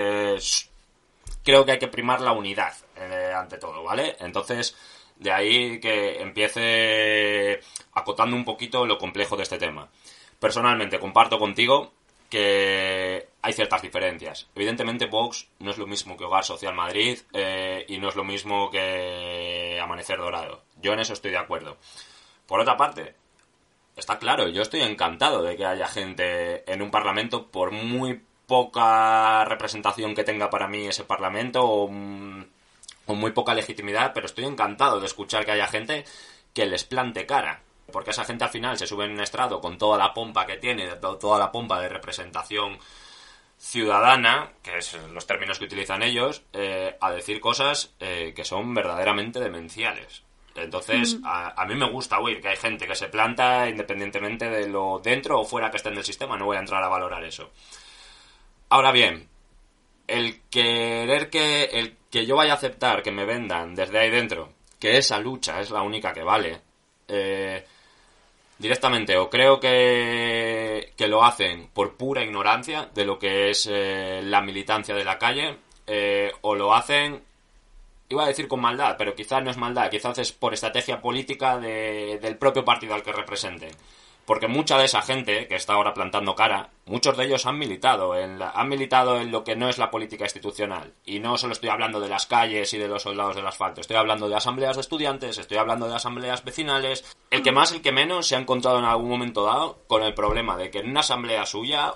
creo que hay que primar la unidad ante todo, ¿vale? Entonces, de ahí que empiece acotando un poquito lo complejo de este tema. Personalmente comparto contigo que hay ciertas diferencias. Evidentemente Vox no es lo mismo que Hogar Social Madrid y no es lo mismo que Amanecer Dorado. Yo en eso estoy de acuerdo. Por otra parte, está claro, yo estoy encantado de que haya gente en un parlamento, por muy poca representación que tenga para mí ese parlamento o muy poca legitimidad, pero estoy encantado de escuchar que haya gente que les plante cara. Porque esa gente al final se sube en un estrado con toda la pompa que tiene, toda la pompa de representación ciudadana, que es los términos que utilizan ellos, a decir cosas que son verdaderamente demenciales. Entonces, a mí me gusta oír que hay gente que se planta independientemente de lo dentro o fuera que estén del sistema. No voy a entrar a valorar eso. Ahora bien, el que yo vaya a aceptar que me vendan desde ahí dentro que esa lucha es la única que vale, directamente o creo que lo hacen por pura ignorancia de lo que es la militancia de la calle, o lo hacen, iba a decir con maldad, pero quizás no es maldad, quizás es por estrategia política del propio partido al que representen. Porque mucha de esa gente que está ahora plantando cara, muchos de ellos han militado en lo que no es la política institucional. Y no solo estoy hablando de las calles y de los soldados del asfalto, estoy hablando de asambleas de estudiantes, estoy hablando de asambleas vecinales. El que más, el que menos, se ha encontrado en algún momento dado con el problema de que en una asamblea suya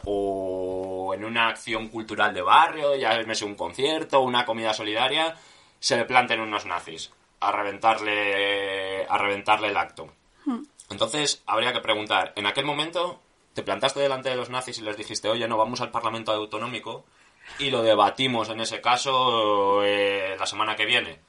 o en una acción cultural de barrio, ya es un concierto, una comida solidaria, se le planten unos nazis a reventarle el acto. Entonces, habría que preguntar, ¿en aquel momento te plantaste delante de los nazis y les dijiste, oye, no, vamos al Parlamento Autonómico y lo debatimos en ese caso la semana que viene?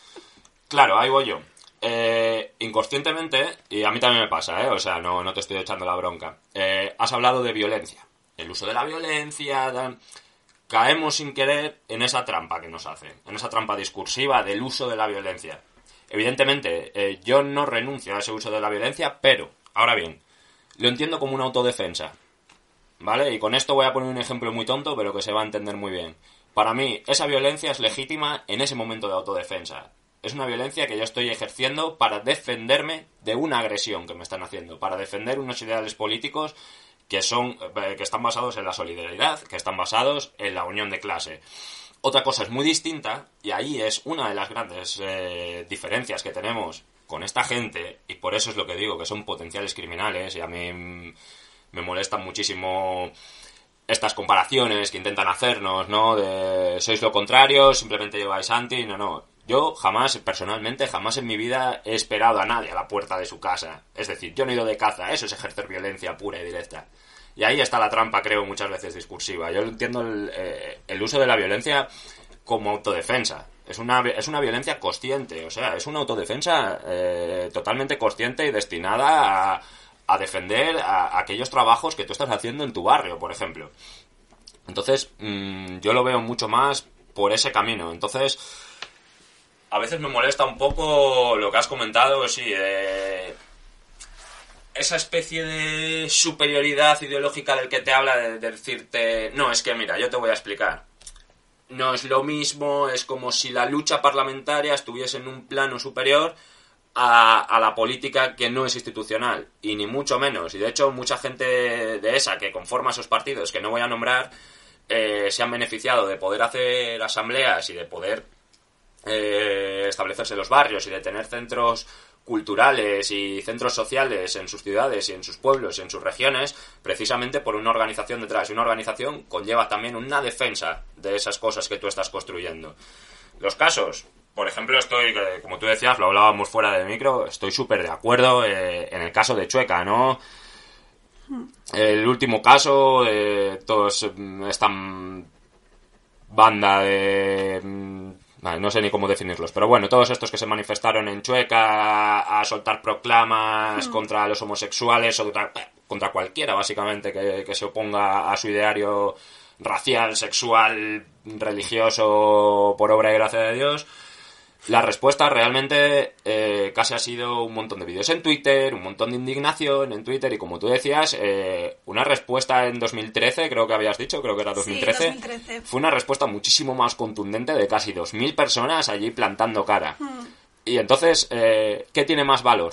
Claro, ahí voy yo. Inconscientemente, y a mí también me pasa, o sea, no te estoy echando la bronca, has hablado de violencia, el uso de la violencia, caemos sin querer en esa trampa que nos hacen, en esa trampa discursiva del uso de la violencia. Evidentemente, yo no renuncio a ese uso de la violencia, pero, ahora bien, lo entiendo como una autodefensa, ¿vale? Y con esto voy a poner un ejemplo muy tonto, pero que se va a entender muy bien. Para mí, esa violencia es legítima en ese momento de autodefensa. Es una violencia que yo estoy ejerciendo para defenderme de una agresión que me están haciendo, para defender unos ideales políticos que están basados en la solidaridad, que están basados en la unión de clase. Otra cosa es muy distinta, y ahí es una de las grandes diferencias que tenemos con esta gente, y por eso es lo que digo, que son potenciales criminales, y a mí me molestan muchísimo estas comparaciones que intentan hacernos, ¿no? De sois lo contrario, simplemente lleváis anti, no. Yo personalmente, jamás en mi vida he esperado a nadie a la puerta de su casa. Es decir, yo no he ido de caza, eso es ejercer violencia pura y directa. Y ahí está la trampa, creo, muchas veces discursiva. Yo entiendo el uso de la violencia como autodefensa. Es una violencia consciente, o sea, es una autodefensa totalmente consciente y destinada a defender a aquellos trabajos que tú estás haciendo en tu barrio, por ejemplo. Entonces, yo lo veo mucho más por ese camino. Entonces, a veces me molesta un poco lo que has comentado, sí, esa especie de superioridad ideológica del que te habla, de decirte, no, es que mira, yo te voy a explicar. No es lo mismo, es como si la lucha parlamentaria estuviese en un plano superior a la política que no es institucional, y ni mucho menos. Y de hecho, mucha gente de esa que conforma esos partidos, que no voy a nombrar, se han beneficiado de poder hacer asambleas y de poder establecerse en los barrios y de tener centros culturales y centros sociales en sus ciudades y en sus pueblos y en sus regiones, precisamente por una organización detrás. Y una organización conlleva también una defensa de esas cosas que tú estás construyendo. Los casos, por ejemplo, como tú decías, lo hablábamos fuera del micro, estoy súper de acuerdo en el caso de Chueca, ¿no? El último caso, todos esta banda de... no sé ni cómo definirlos, pero bueno, todos estos que se manifestaron en Chueca a soltar proclamas contra los homosexuales o contra cualquiera, básicamente, que se oponga a su ideario racial, sexual, religioso, por obra y gracia de Dios. La respuesta realmente casi ha sido un montón de vídeos en Twitter, un montón de indignación en Twitter y, como tú decías, una respuesta en 2013, creo que habías dicho, creo que era 2013, sí, 2013. Fue una respuesta muchísimo más contundente de casi 2.000 personas allí plantando cara. Y entonces, ¿qué tiene más valor?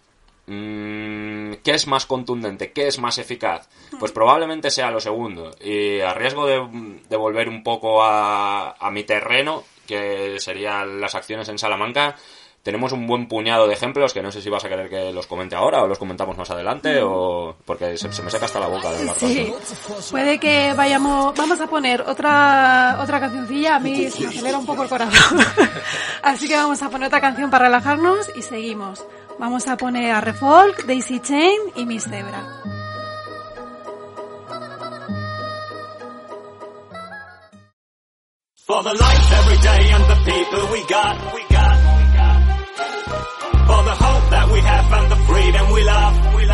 ¿Qué es más contundente? ¿Qué es más eficaz? Pues probablemente sea lo segundo. Y a riesgo de volver un poco a mi terreno, que serían las acciones en Salamanca, tenemos un buen puñado de ejemplos que no sé si vas a querer que los comente ahora o los comentamos más adelante, o porque se me seca hasta la boca de hablar. Sí, puede que vamos a poner otra cancioncilla. A mí se me acelera un poco el corazón. Así que vamos a poner otra canción para relajarnos y seguimos. Vamos a poner a Refolk, Daisy Chain y Miss Zebra. For the life every day and the people we got. For the hope that we have and the freedom we love.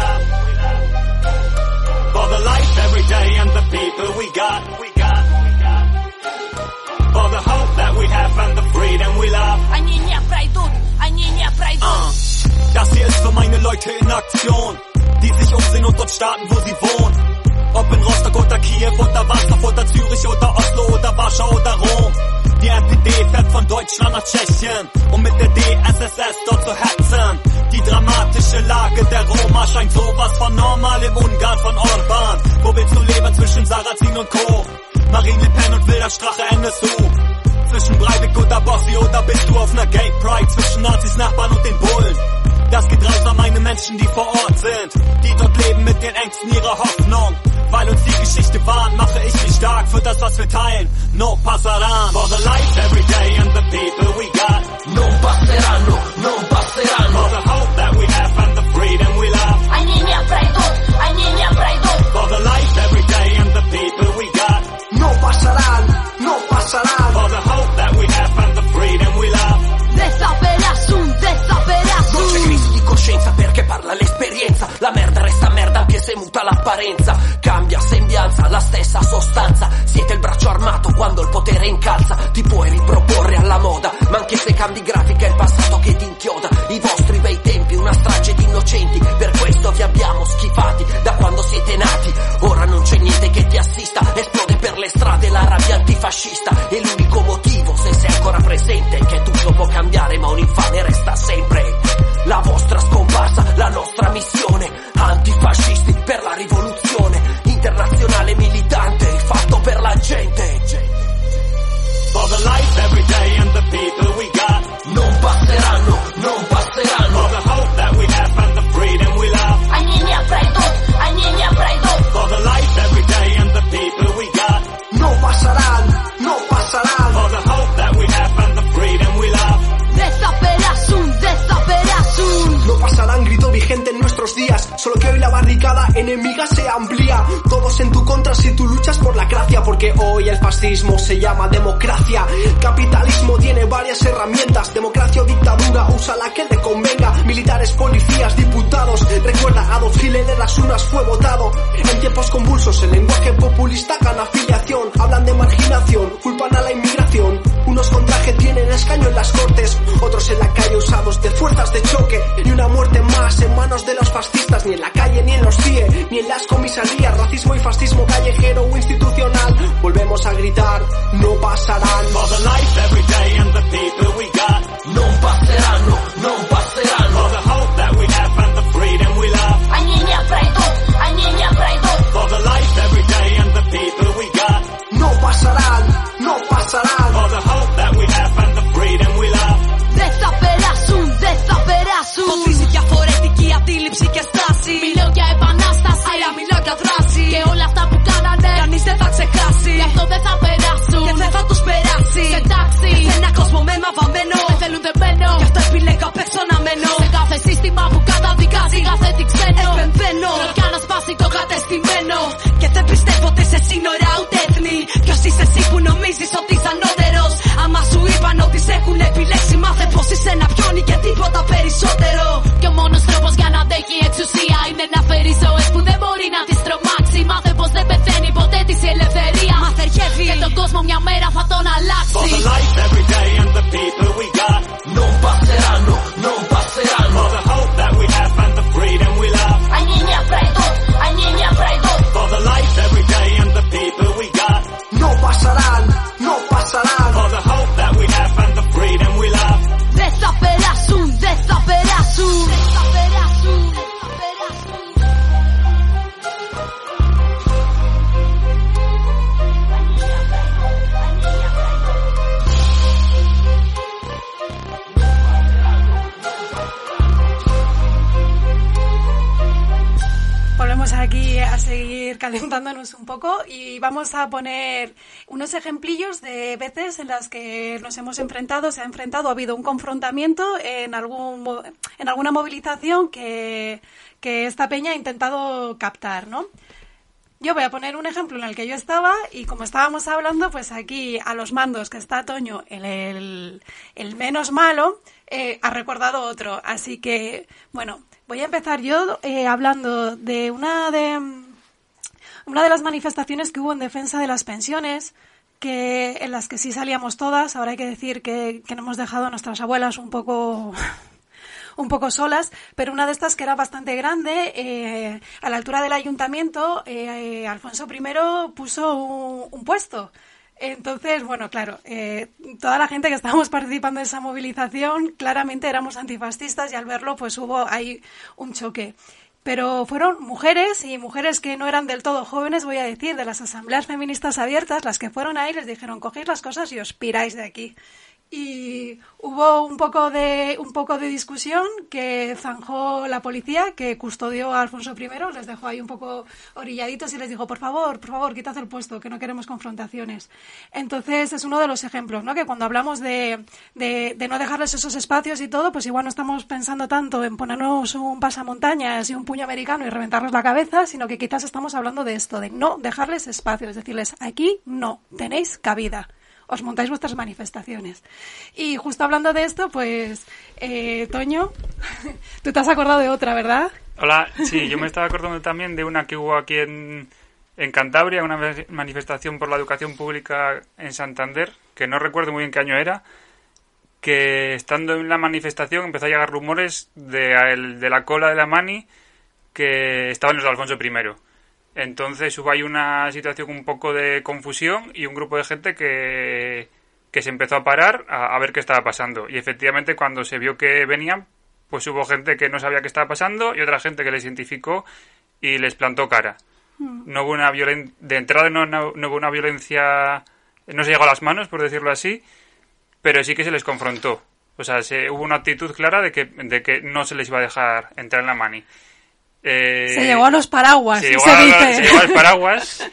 For the life every day and the people we got. For the hope that we have and the freedom we love. Das hier ist für meine Leute in Aktion, die sich umsehen und dort starten, wo sie wohnen. Ob in Rostock oder Kiew oder Warschau oder Zürich oder Oslo oder Warschau oder Rom. Die NPD fährt von Deutschland nach Tschechien, um mit der DSSS dort zu hetzen. Die dramatische Lage der Roma scheint sowas von normal im Ungarn von Orban. Wo willst du leben zwischen Sarrazin und Co.? Marine Le Pen und wilder Strache NSU. Zwischen Breivik oder Bossi oder bist du auf ner Gay Pride? Zwischen Nazis, Nachbarn und den Bullen. Das geht raus an meine Menschen, die vor Ort sind, die dort leben mit den Ängsten ihrer Hoffnung. Weil uns die Geschichte warnt, mache ich mich stark für das, was wir teilen. No pasarán. For the life every day and the people we got. No passeranno. For the hope that we have and the freedom we love. For the life every day and the people we got. No pasarán. For the hope that we have and the freedom we love. Non c'è crisi di coscienza perché parla l'esperienza. La merda resta merda anche se muta l'apparenza. Cambia sembianza, la stessa sostanza. Siete il braccio armato quando il potere incalza. Ti puoi riproporre alla moda, ma anche se cambi grafica è il passato che ti inchioda. I vostri bei tempi, una strage di innocenti. Per questo vi abbiamo schifati da quando siete nati. Ora non c'è niente che ti assista. Esplode per le strade la rabbia antifascista. E l'unico motivo, se sei ancora presente, è che tutto può cambiare ma un infame resta sempre. La vostra scomparsa, la nostra missione. Antifascisti per la rivoluzione. Internazionale militante, fatto per la gente. For the life every day and the people we got. Non passeranno. For the hope that we have and the freedom we love. For the life every day and the people we got. No pasarán. For the hope that we have and the freedom we love. No pasarán, grito vigente en nuestros días. Solo que hoy la barricada enemiga se amplía. Todos en tu contra si tú luchas por la gracia. Porque hoy el fascismo se llama democracia. El capitalismo tiene varias herramientas. Democracia o dictadura, usa la que te convenga. Militares, policías, diputados. Recuerda, Adolf Hitler en las urnas fue votado. En tiempos convulsos el lenguaje populista gana afiliación. Hablan de marginación, culpan a la inmigración. Unos con traje tienen escaño en las cortes, otros en la calle usados de fuerzas de choque. Y una muerte más en manos de los fascistas. Ni en la calle, ni en los CIE, ni en las comisarías. Racismo y fascismo callejero o institucional. Volvemos a gritar, no pasarán. For the life every day and the people we got. Non passeranno. For the hope that we have and the freedom we love. For the life every day and the people we got. No pasarán. For the hope that we have and the freedom we love. Φωτίζει διαφορετική αντίληψη και στάση. Μιλάω για επανάσταση, αλλά μιλάω για δράση. Και όλα αυτά που κάνανε, κανείς δεν θα ξεχάσει. Γι' αυτό δεν θα περάσουν και δεν θα τους περάσει. Σε τάξη, σε ένα κόσμο με μαβαμένο. niña mera fatona For the laxi. life every day and the people we got. Non passeranno, non passeranno. For the hope that we have and the freedom we love. Ai niña traidor, ai niña traidor. For the life every day and the people we got. No pasarán, no pasarán. For the hope that we have and the freedom we love. Desaperasun, desaperasun. Desaperasun, desaperasun. Volvemos aquí a seguir calentándonos un poco y vamos a poner unos ejemplillos de veces en las que nos hemos enfrentado, se ha enfrentado, ha habido un confrontamiento en alguna movilización que esta peña ha intentado captar, ¿no? Yo voy a poner un ejemplo en el que yo estaba y como estábamos hablando, pues aquí a los mandos que está Toño, el menos malo, ha recordado otro. Así que, bueno, voy a empezar yo hablando de una de las manifestaciones que hubo en defensa de las pensiones, en las que sí salíamos todas. Ahora hay que decir que no hemos dejado a nuestras abuelas un poco solas, pero una de estas que era bastante grande, a la altura del ayuntamiento, Alfonso I puso un puesto. Entonces, bueno, claro, toda la gente que estábamos participando en esa movilización claramente éramos antifascistas y al verlo pues hubo ahí un choque. Pero fueron mujeres y mujeres que no eran del todo jóvenes, voy a decir, de las asambleas feministas abiertas, las que fueron ahí, les dijeron, cogéis las cosas y os piráis de aquí. Y hubo un poco de discusión que zanjó la policía, que custodió a Alfonso I, les dejó ahí un poco orilladitos y les dijo, por favor, quitad el puesto, que no queremos confrontaciones. Entonces es uno de los ejemplos, ¿no? Que cuando hablamos de no dejarles esos espacios y todo, pues igual no estamos pensando tanto en ponernos un pasamontañas y un puño americano y reventarles la cabeza, sino que quizás estamos hablando de esto, de no dejarles espacios, decirles, aquí no tenéis cabida. Os montáis vuestras manifestaciones. Y justo hablando de esto, pues, Toño, tú te has acordado de otra, ¿verdad? Hola, sí, yo me estaba acordando también de una que hubo aquí en Cantabria, una manifestación por la educación pública en Santander, que no recuerdo muy bien qué año era, que estando en la manifestación empezó a llegar rumores de la cola de la mani que estaban los de Alfonso I. Entonces hubo ahí una situación un poco de confusión y un grupo de gente que se empezó a parar a ver qué estaba pasando. Y efectivamente cuando se vio que venían, pues hubo gente que no sabía qué estaba pasando y otra gente que les identificó y les plantó cara. No hubo de entrada no hubo una violencia, no se llegó a las manos, por decirlo así, pero sí que se les confrontó. O sea, hubo una actitud clara de que no se les iba a dejar entrar en la mani. Se llegó a los paraguas, se llegó a los paraguas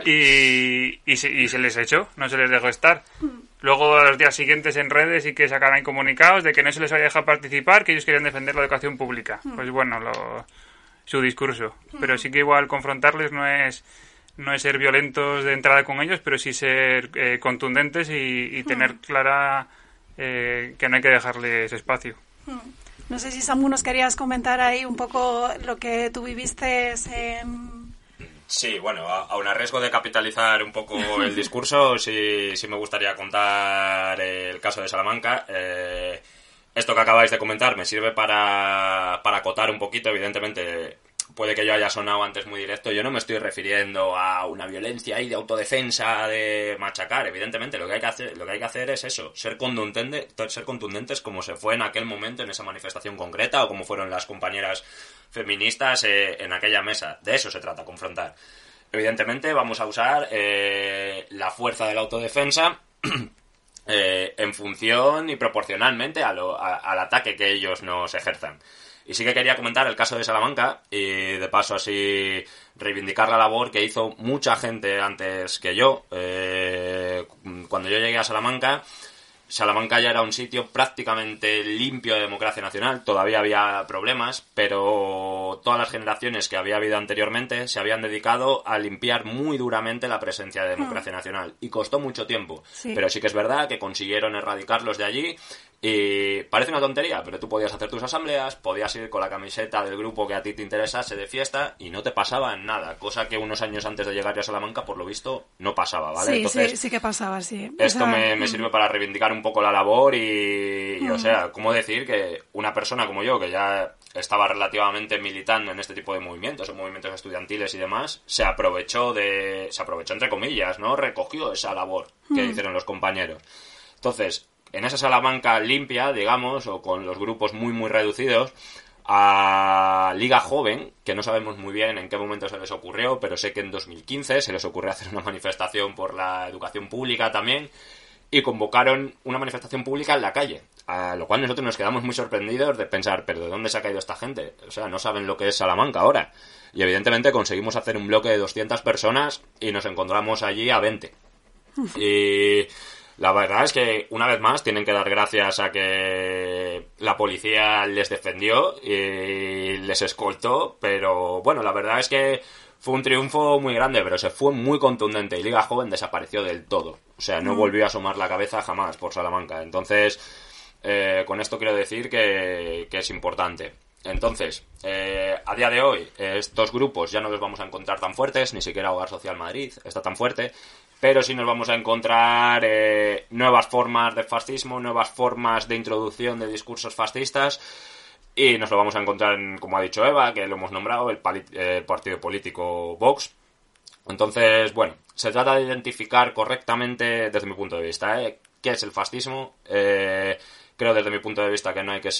y se les echó, no se les dejó estar. Luego a los días siguientes en redes sí que sacaron comunicados de que no se les había dejado participar, que ellos querían defender la educación pública. Pues bueno, su discurso. Pero sí que igual confrontarles no es ser violentos de entrada con ellos, pero sí ser contundentes y tener clara que no hay que dejarles espacio. No sé si, Samu, nos querías comentar ahí un poco lo que tú viviste en... Sí, bueno, aun a riesgo de capitalizar un poco el discurso, sí me gustaría contar el caso de Salamanca. Esto que acabáis de comentar me sirve para acotar un poquito. Evidentemente, puede que yo haya sonado antes muy directo. Yo no me estoy refiriendo a una violencia ahí de autodefensa, de machacar. Evidentemente, lo que hay que hacer es eso, ser contundentes como se fue en aquel momento en esa manifestación concreta o como fueron las compañeras feministas en aquella mesa. De eso se trata, confrontar. Evidentemente, vamos a usar la fuerza de la autodefensa en función y proporcionalmente al ataque que ellos nos ejerzan. Y sí que quería comentar el caso de Salamanca y de paso así reivindicar la labor que hizo mucha gente antes que yo. Cuando yo llegué a Salamanca ya era un sitio prácticamente limpio de democracia nacional. Todavía había problemas, pero todas las generaciones que había habido anteriormente se habían dedicado a limpiar muy duramente la presencia de democracia nacional. Y costó mucho tiempo. Sí. Pero sí que es verdad que consiguieron erradicarlos de allí. Y parece una tontería, pero tú podías hacer tus asambleas, podías ir con la camiseta del grupo que a ti te interesase de fiesta y no te pasaba nada, cosa que unos años antes de llegar yo a Salamanca, por lo visto, no pasaba, ¿vale? Sí, Entonces, sí que pasaba, sí. Esto me sirve para reivindicar un poco la labor y o sea, ¿cómo decir que una persona como yo, que ya estaba relativamente militando en este tipo de movimientos, en movimientos estudiantiles y demás, se aprovechó entre comillas, ¿no? Recogió esa labor que hicieron los compañeros. Entonces, en esa Salamanca limpia, digamos, o con los grupos muy, muy reducidos, a Liga Joven, que no sabemos muy bien en qué momento se les ocurrió, pero sé que en 2015 se les ocurrió hacer una manifestación por la educación pública también, y convocaron una manifestación pública en la calle, a lo cual nosotros nos quedamos muy sorprendidos de pensar, ¿pero de dónde se ha caído esta gente? O sea, no saben lo que es Salamanca ahora. Y evidentemente conseguimos hacer un bloque de 200 personas y nos encontramos allí a 20. Y la verdad es que, una vez más, tienen que dar gracias a que la policía les defendió y les escoltó, pero bueno, la verdad es que fue un triunfo muy grande, pero se fue muy contundente y Liga Joven desapareció del todo. O sea, no volvió a asomar la cabeza jamás por Salamanca. Entonces, con esto quiero decir que es importante. Entonces, a día de hoy, estos grupos ya no los vamos a encontrar tan fuertes, ni siquiera Hogar Social Madrid está tan fuerte, pero sí nos vamos a encontrar nuevas formas de fascismo, nuevas formas de introducción de discursos fascistas, y nos lo vamos a encontrar, como ha dicho Eva, que lo hemos nombrado, el partido político Vox. Entonces, bueno, se trata de identificar correctamente, desde mi punto de vista, qué es el fascismo. Creo desde mi punto de vista que no hay que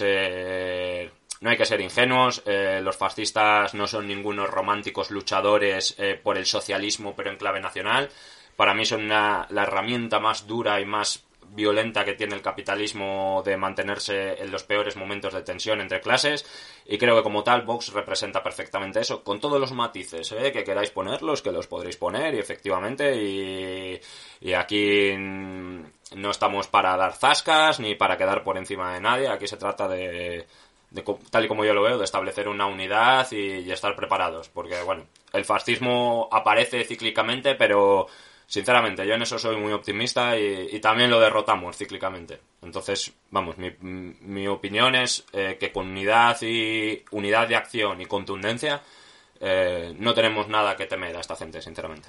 ser ingenuos. Los fascistas no son ningunos románticos luchadores por el socialismo, pero en clave nacional. Para mí son la herramienta más dura y más violenta que tiene el capitalismo de mantenerse en los peores momentos de tensión entre clases, y creo que como tal Vox representa perfectamente eso, con todos los matices que queráis ponerlos, que los podréis poner, y efectivamente, y aquí no estamos para dar zascas ni para quedar por encima de nadie. Aquí se trata de tal y como yo lo veo, de establecer una unidad y estar preparados, porque bueno, el fascismo aparece cíclicamente, pero sinceramente yo en eso soy muy optimista y también lo derrotamos cíclicamente. Entonces, vamos, mi opinión es que con unidad de acción y contundencia no tenemos nada que temer a esta gente, sinceramente.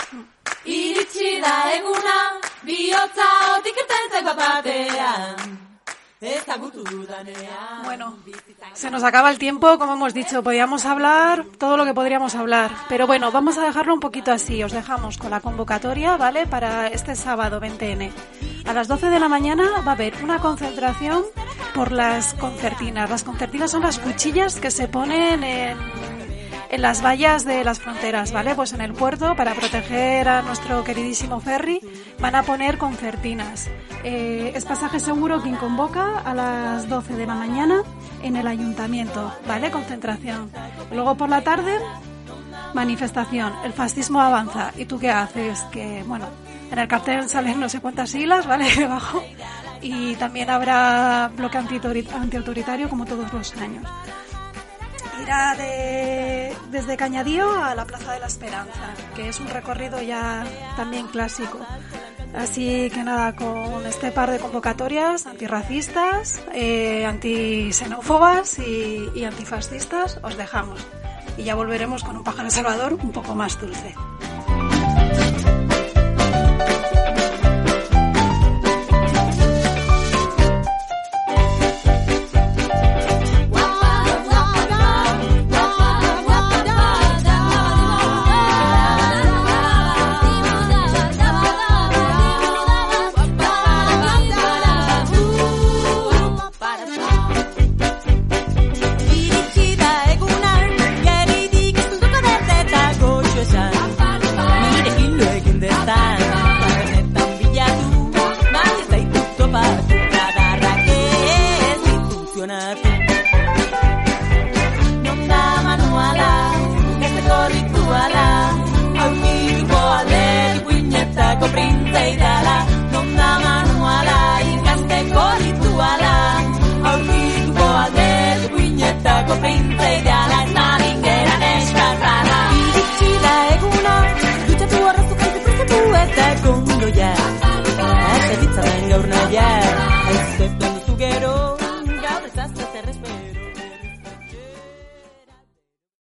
Bueno, se nos acaba el tiempo, como hemos dicho, podíamos hablar todo lo que podríamos hablar, pero bueno, vamos a dejarlo un poquito así. Os dejamos con la convocatoria, ¿vale? Para este sábado 20N. A las 12 de la mañana va a haber una concentración por las concertinas. Las concertinas son las cuchillas que se ponen en las vallas de las fronteras, ¿vale? Pues en el puerto, para proteger a nuestro queridísimo ferry, van a poner concertinas. Es pasaje seguro quien convoca a las 12 de la mañana en el ayuntamiento, ¿vale? Concentración. Luego por la tarde, manifestación. El fascismo avanza. ¿Y tú qué haces? Que, bueno, en el cartel salen no sé cuántas siglas, ¿vale? Debajo. Y también habrá bloque antiautoritario como todos los años. Irá desde Cañadío a la Plaza de la Esperanza, que es un recorrido ya también clásico. Así que nada, con este par de convocatorias antirracistas, antisenófobas y antifascistas, os dejamos. Y ya volveremos con un pájaro salvador un poco más dulce.